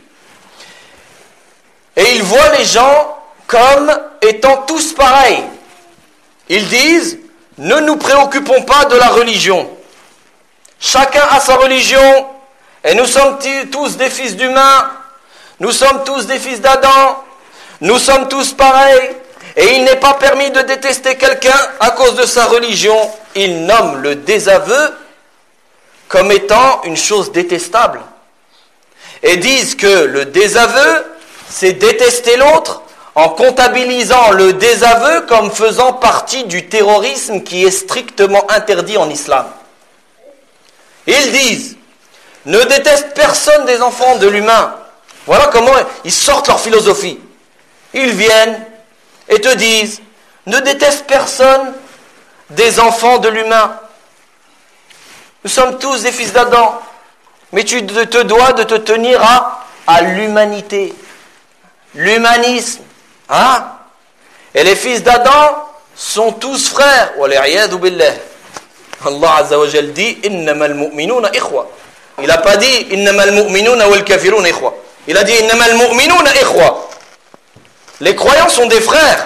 Et ils voient les gens comme étant tous pareils. Ils disent, ne nous préoccupons pas de la religion. Chacun a sa religion, et nous sommes tous des fils d'humains, nous sommes tous des fils d'Adam, nous sommes tous pareils, et il n'est pas permis de détester quelqu'un à cause de sa religion. Ils nomment le désaveu comme étant une chose détestable, et disent que le désaveu, c'est détester l'autre, en comptabilisant le désaveu comme faisant partie du terrorisme qui est strictement interdit en islam. Ils disent, ne déteste personne des enfants de l'humain. Voilà comment ils sortent leur philosophie. Ils viennent et te disent, ne déteste personne des enfants de l'humain. Nous sommes tous des fils d'Adam, mais tu te dois de te tenir à l'humanité, l'humanisme. Hein? Et les fils d'Adam sont tous frères. Wal'iyadhu billah. Allah Azza wa Jal dit innamal mu'minuna ikhwa. Il n'a pas dit innamal mu'minuna wal kafiruna ikhwa. Il a dit innamal mu'minuna ikhwa. Les croyants sont des frères.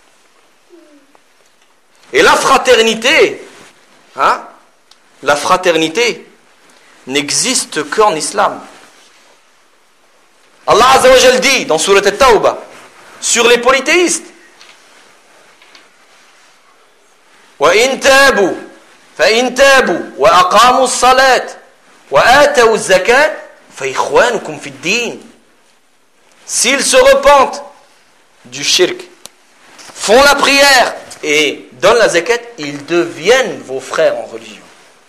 Et la fraternité, hein? La fraternité n'existe qu'en islam. Allah Azza wa Jal dit dans Surat At-Tawbah sur les polythéistes, وَإِن تَابُوا فَإِن تَابُوا وَأَقَامُوا الصَّلَاةَ وَآتَوُا الزَّكَاةَ فَإِخْوَانُكُمْ فِي الدِّينِ. S'ils se repentent du shirk, font la prière et donnent la zakat, ils deviennent vos frères en religion.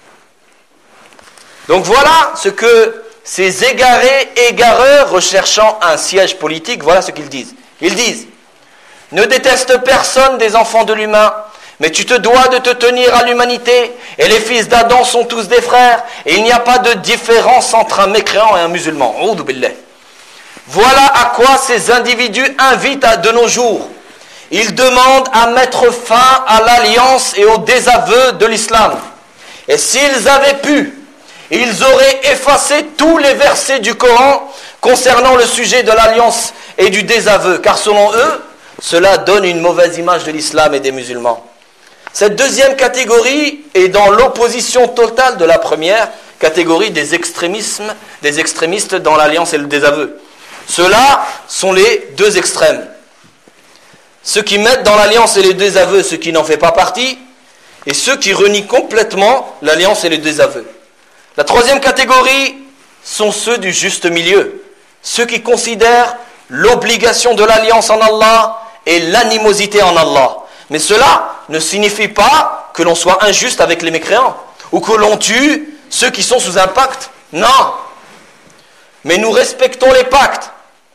Donc voilà ce que ces égareurs recherchant un siège politique, voilà ce qu'ils disent. Ils disent, Ne déteste personne des enfants de l'humain, mais tu te dois de te tenir à l'humanité. Et les fils d'Adam sont tous des frères. Et il n'y a pas de différence entre un mécréant et un musulman. Oudou billah. Voilà à quoi ces individus invitent de nos jours. Ils demandent à mettre fin à l'alliance et au désaveu de l'islam. Et s'ils avaient pu, ils auraient effacé tous les versets du Coran concernant le sujet de l'alliance et du désaveu. Car selon eux, cela donne une mauvaise image de l'islam et des musulmans. Cette deuxième catégorie est dans l'opposition totale de la première catégorie des extrémistes dans l'alliance et le désaveu. Ceux-là sont les deux extrêmes. Ceux qui mettent dans l'alliance et le désaveu ceux qui n'en font pas partie, et ceux qui renient complètement l'alliance et le désaveu. La troisième catégorie sont ceux du juste milieu, ceux qui considèrent l'obligation de l'alliance en Allah et l'animosité en Allah. Mais cela ne signifie pas que l'on soit injuste avec les mécréants, ou que l'on tue ceux qui sont sous un pacte. Non. Mais nous respectons les pactes.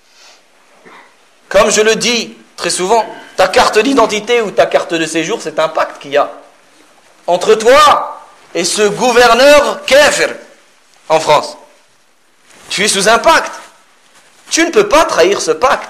Comme je le dis très souvent, ta carte d'identité ou ta carte de séjour, c'est un pacte qu'il y a entre toi et ce gouverneur kafir en France. Tu es sous un pacte. Tu ne peux pas trahir ce pacte.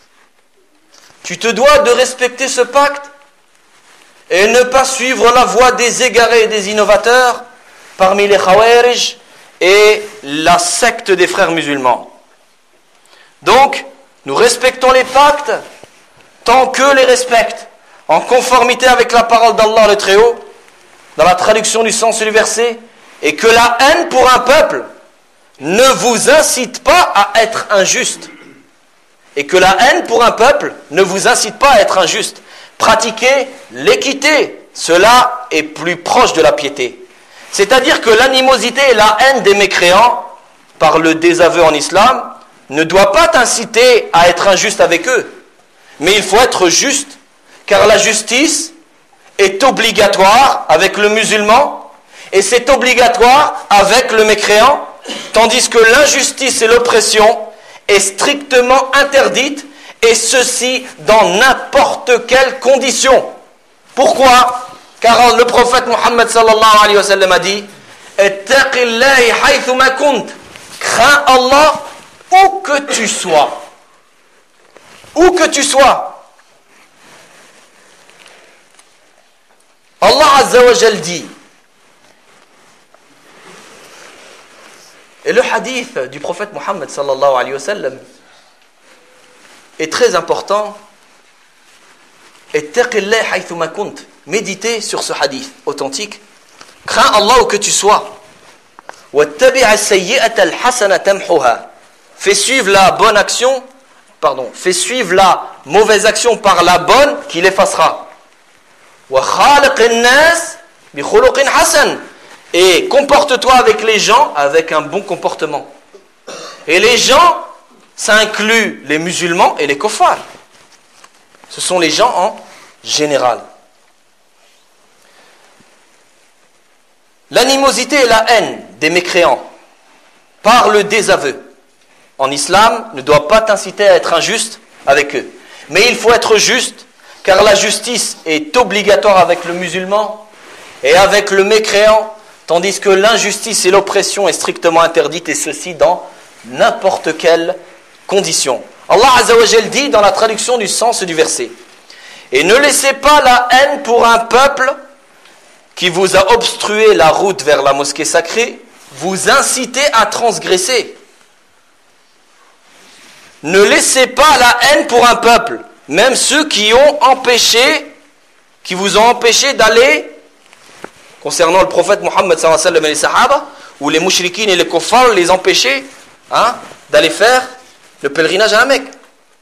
Tu te dois de respecter ce pacte et ne pas suivre la voie des égarés et des innovateurs parmi les Khawarij et la secte des frères musulmans. Donc, nous respectons les pactes tant qu'eux les respectent, en conformité avec la parole d'Allah le Très-Haut, dans la traduction du sens du verset, et que la haine pour un peuple ne vous incite pas à être injuste. Et que la haine pour un peuple ne vous incite pas à être injuste. Pratiquez l'équité, cela est plus proche de la piété. C'est-à-dire que l'animosité et la haine des mécréants, par le désaveu en islam, ne doit pas t'inciter à être injuste avec eux. Mais il faut être juste, car la justice est obligatoire avec le musulman, et c'est obligatoire avec le mécréant, tandis que l'injustice et l'oppression est strictement interdite, et ceci dans n'importe quelle condition. Pourquoi ? Car le prophète Mohammed sallallahu alayhi wa sallam a dit « Ittaqillahi haythuma kunt » Crains Allah où que tu sois. Où que tu sois. Allah Azza wa Jal dit, et le hadith du prophète Mohammed sallallahu alayhi wa sallam est très important. Ittaqillahi haythuma kunt. Méditez sur ce hadith authentique. Crains Allah où que tu sois. Wattabi' as-sayyi'ata al-hasana tamhuha. Fais suivre la bonne action, fais suivre la mauvaise action par la bonne qui l'effacera. Wa khaliqin nas bi khuluqin hasan. Et comporte-toi avec les gens avec un bon comportement. Et les gens, ça inclut les musulmans et les kuffars. Ce sont les gens en général. L'animosité et la haine des mécréants par le désaveu en islam ne doit pas t'inciter à être injuste avec eux. Mais il faut être juste, car la justice est obligatoire avec le musulman et avec le mécréant, tandis que l'injustice et l'oppression est strictement interdite, et ceci dans n'importe quelle condition. Allah Azza wa Jal dit dans la traduction du sens du verset, et ne laissez pas la haine pour un peuple qui vous a obstrué la route vers la mosquée sacrée vous inciter à transgresser. Ne laissez pas la haine pour un peuple, même ceux qui vous ont empêché d'aller, concernant le prophète Mohammed sallallahu alayhi wa sallam et les sahaba, ou les mushrikines et les kuffars les empêchaient d'aller faire le pèlerinage à la Mecque.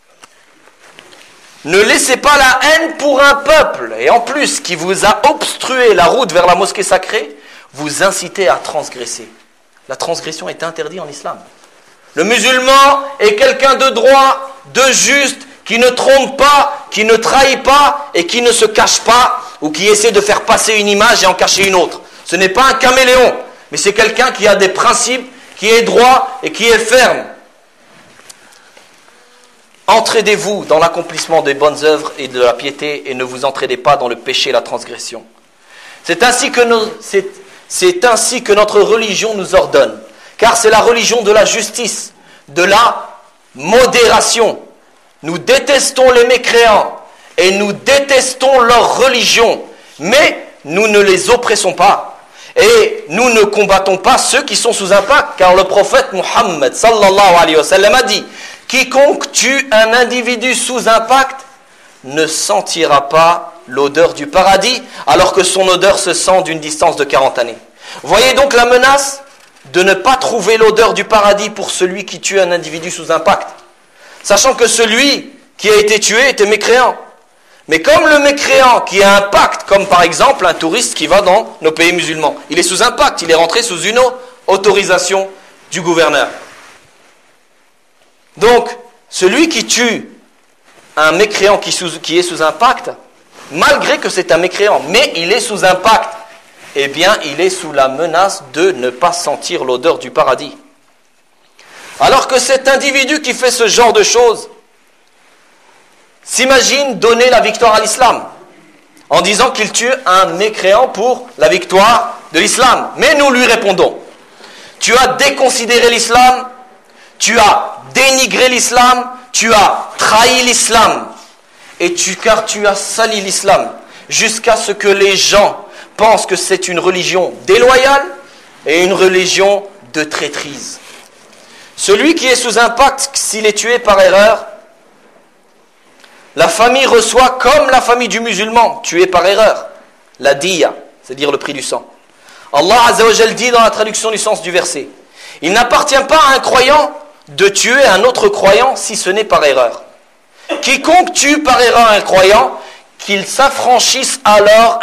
Ne laissez pas la haine pour un peuple, et en plus qui vous a obstrué la route vers la mosquée sacrée, vous inciter à transgresser. La transgression est interdite en islam. Le musulman est quelqu'un de droit, de juste, qui ne trompe pas, qui ne trahit pas et qui ne se cache pas ou qui essaie de faire passer une image et en cacher une autre. Ce n'est pas un caméléon, mais c'est quelqu'un qui a des principes, qui est droit et qui est ferme. Entraidez-vous dans l'accomplissement des bonnes œuvres et de la piété et ne vous entraidez pas dans le péché et la transgression. C'est ainsi que notre religion nous ordonne, car c'est la religion de la justice, de la modération. Nous détestons les mécréants et nous détestons leur religion, mais nous ne les oppressons pas et nous ne combattons pas ceux qui sont sous impact, car le prophète Muhammad sallallahu alayhi wa sallam a dit: quiconque tue un individu sous impact ne sentira pas l'odeur du paradis, alors que son odeur se sent d'une distance de 40 années. Voyez donc la menace de ne pas trouver l'odeur du paradis pour celui qui tue un individu sous impact, sachant que celui qui a été tué était mécréant. Mais comme le mécréant qui a un pacte, comme par exemple un touriste qui va dans nos pays musulmans, il est sous un pacte, il est rentré sous une autorisation du gouverneur. Donc, celui qui tue un mécréant qui est sous un pacte, malgré que c'est un mécréant, mais il est sous un pacte, eh bien, il est sous la menace de ne pas sentir l'odeur du paradis. Alors que cet individu qui fait ce genre de choses s'imagine donner la victoire à l'islam, en disant qu'il tue un mécréant pour la victoire de l'islam. Mais nous lui répondons: tu as déconsidéré l'islam, tu as dénigré l'islam, tu as trahi l'islam, car tu as sali l'islam, jusqu'à ce que les gens pensent que c'est une religion déloyale et une religion de traîtrise. Celui qui est sous un pacte, s'il est tué par erreur, la famille reçoit, comme la famille du musulman tué par erreur, la diya, c'est-à-dire le prix du sang. Allah Azza wa Jal dit dans la traduction du sens du verset: il n'appartient pas à un croyant de tuer un autre croyant si ce n'est par erreur. Quiconque tue par erreur un croyant, qu'il affranchisse alors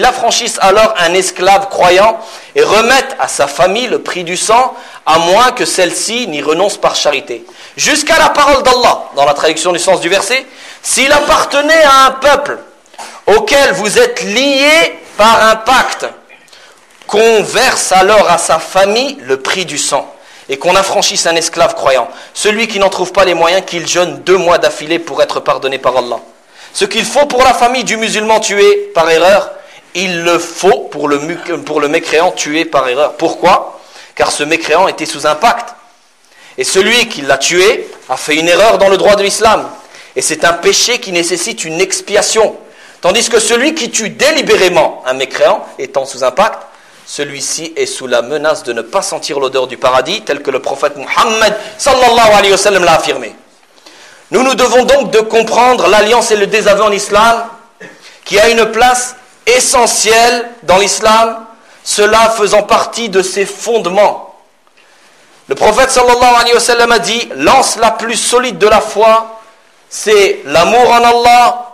un esclave croyant et remette à sa famille le prix du sang, à moins que celle-ci n'y renonce par charité. Jusqu'à la parole d'Allah, dans la traduction du sens du verset: s'il appartenait à un peuple auquel vous êtes liés par un pacte, qu'on verse alors à sa famille le prix du sang, et qu'on affranchisse un esclave croyant, celui qui n'en trouve pas les moyens, qu'il jeûne 2 mois d'affilée pour être pardonné par Allah. Ce qu'il faut pour la famille du musulman tué par erreur, il le faut pour le mécréant tué par erreur. Pourquoi ? Car ce mécréant était sous un pacte. Et celui qui l'a tué a fait une erreur dans le droit de l'islam. Et c'est un péché qui nécessite une expiation. Tandis que celui qui tue délibérément un mécréant, étant sous un pacte, celui-ci est sous la menace de ne pas sentir l'odeur du paradis, tel que le prophète Muhammad sallallahu alayhi wa sallam l'a affirmé. Nous devons donc de comprendre l'alliance et le désaveu en islam, qui a une place essentielle dans l'islam, cela faisant partie de ses fondements. Le prophète sallallahu alayhi wa sallam a dit: l'anse la plus solide de la foi, c'est l'amour en Allah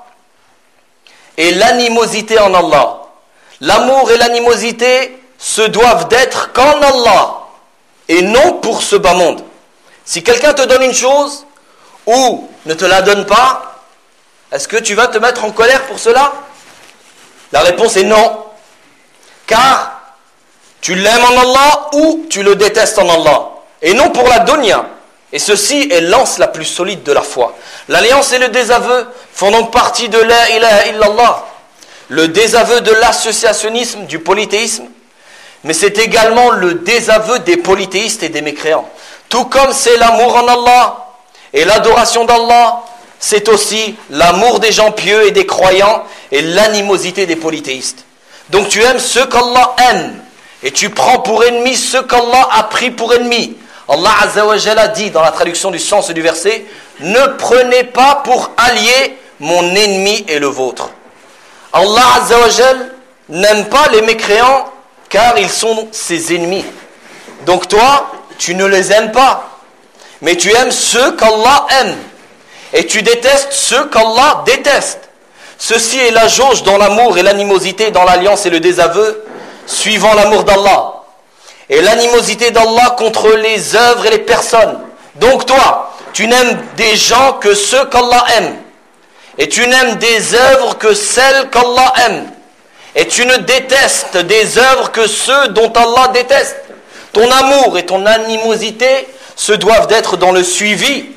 et l'animosité en Allah. L'amour et l'animosité se doivent d'être qu'en Allah et non pour ce bas monde. Si quelqu'un te donne une chose ou ne te la donne pas, est-ce que tu vas te mettre en colère pour cela ? La réponse est non. Car tu l'aimes en Allah ou tu le détestes en Allah. Et non pour la dunya. Et ceci est l'anse la plus solide de la foi. L'alliance et le désaveu font donc partie de la ilaha illallah. Le désaveu de l'associationnisme, du polythéisme, mais c'est également le désaveu des polythéistes et des mécréants. Tout comme c'est l'amour en Allah et l'adoration d'Allah, c'est aussi l'amour des gens pieux et des croyants et l'animosité des polythéistes. Donc tu aimes ceux qu'Allah aime et tu prends pour ennemis ceux qu'Allah a pris pour ennemis. Allah Azza wa Jalla dit dans la traduction du sens du verset: ne prenez pas pour allié mon ennemi et le vôtre. Allah Azza wa Jalla n'aime pas les mécréants car ils sont ses ennemis. Donc toi, tu ne les aimes pas, mais tu aimes ceux qu'Allah aime et tu détestes ceux qu'Allah déteste. Ceci est la jauge dans l'amour et l'animosité, dans l'alliance et le désaveu, suivant l'amour d'Allah et l'animosité d'Allah contre les œuvres et les personnes. Donc toi, tu n'aimes des gens que ceux qu'Allah aime, et tu n'aimes des œuvres que celles qu'Allah aime, et tu ne détestes des œuvres que ceux dont Allah déteste. Ton amour et ton animosité se doivent d'être dans le suivi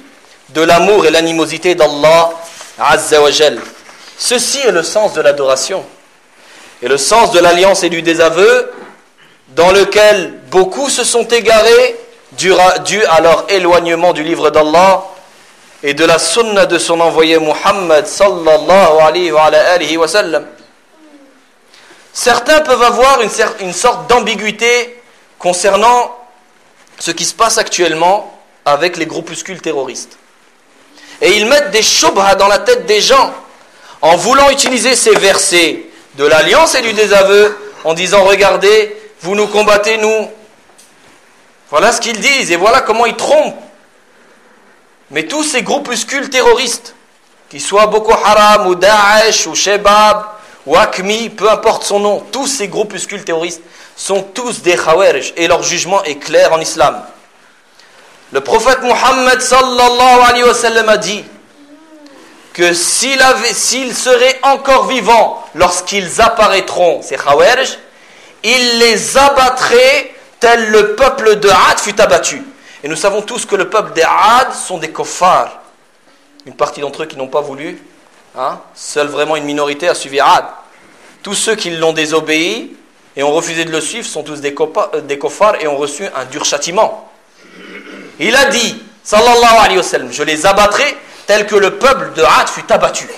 de l'amour et l'animosité d'Allah Azza wa Jal. Ceci est le sens de l'adoration et le sens de l'alliance et du désaveu dans lequel beaucoup se sont égarés dû à leur éloignement du livre d'Allah et de la sunna de son envoyé Muhammad sallallahu alayhi wa sallam. Certains peuvent avoir une sorte d'ambiguïté concernant ce qui se passe actuellement avec les groupuscules terroristes. Et ils mettent des shubha dans la tête des gens en voulant utiliser ces versets de l'alliance et du désaveu en disant « Regardez, vous nous combattez, nous. » Voilà ce qu'ils disent et voilà comment ils trompent. Mais tous ces groupuscules terroristes, qu'ils soient Boko Haram ou Daesh ou Shebab ou Akmi, peu importe son nom, tous ces groupuscules terroristes sont tous des Khawarij et leur jugement est clair en islam. Le prophète Muhammad sallallahu alayhi wa sallam a dit que s'il serait encore vivant lorsqu'ils apparaîtront, ces Khawarij, il les abattrait tel le peuple de Ad fut abattu. Et nous savons tous que le peuple des Ad sont des kuffars. Une partie d'entre eux qui n'ont pas voulu, seule vraiment une minorité a suivi Ad. Tous ceux qui l'ont désobéi et ont refusé de le suivre sont tous des kuffars et ont reçu un dur châtiment. Il a dit, sallallahu alayhi wa sallam, je les abattrai tel que le peuple de Ad fut abattu.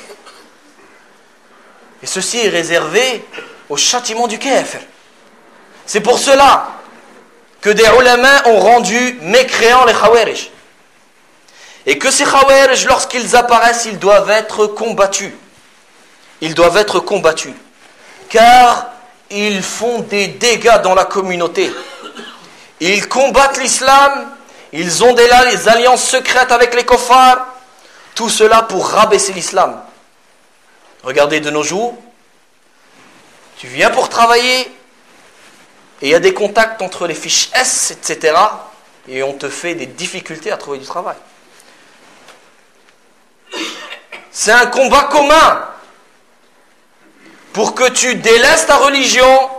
Et ceci est réservé au châtiment du kafir. C'est pour cela que des ulama ont rendu mécréants les Khawarij. Et que ces Khawarij, lorsqu'ils apparaissent, ils doivent être combattus. Ils doivent être combattus. Car ils font des dégâts dans la communauté. Ils combattent l'islam, ils ont des alliances secrètes avec les kuffars. Tout cela pour rabaisser l'islam. Regardez de nos jours, tu viens pour travailler, et il y a des contacts entre les fiches S, etc. Et on te fait des difficultés à trouver du travail. C'est un combat commun pour que tu délaisses ta religion,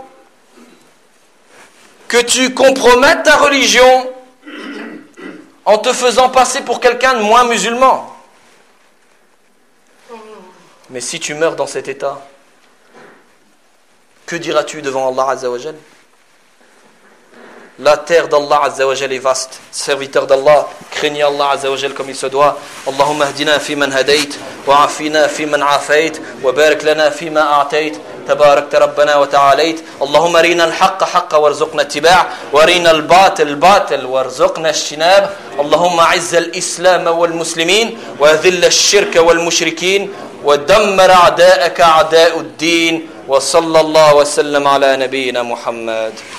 que tu compromettes ta religion en te faisant passer pour quelqu'un de moins musulman. Mais si tu meurs dans cet état, que diras-tu devant Allah Azza wa Jal? La terre d'Allah Azza wa Jal est vaste. Serviteur d'Allah, craignez Allah Azza wa Jal comme il se doit. Allahumma ahdina fi man hadayt, wa afina fi man afayt, wa barik lana fi ma a'tayt. تبارك ربنا وتعاليت اللهم ارنا الحق حقا وارزقنا اتباعه وارنا الباطل باطل وارزقنا اجتنابه اللهم اعز الاسلام والمسلمين واذل الشرك والمشركين ودمر اعداءك اعداء الدين وصلى الله وسلم على نبينا محمد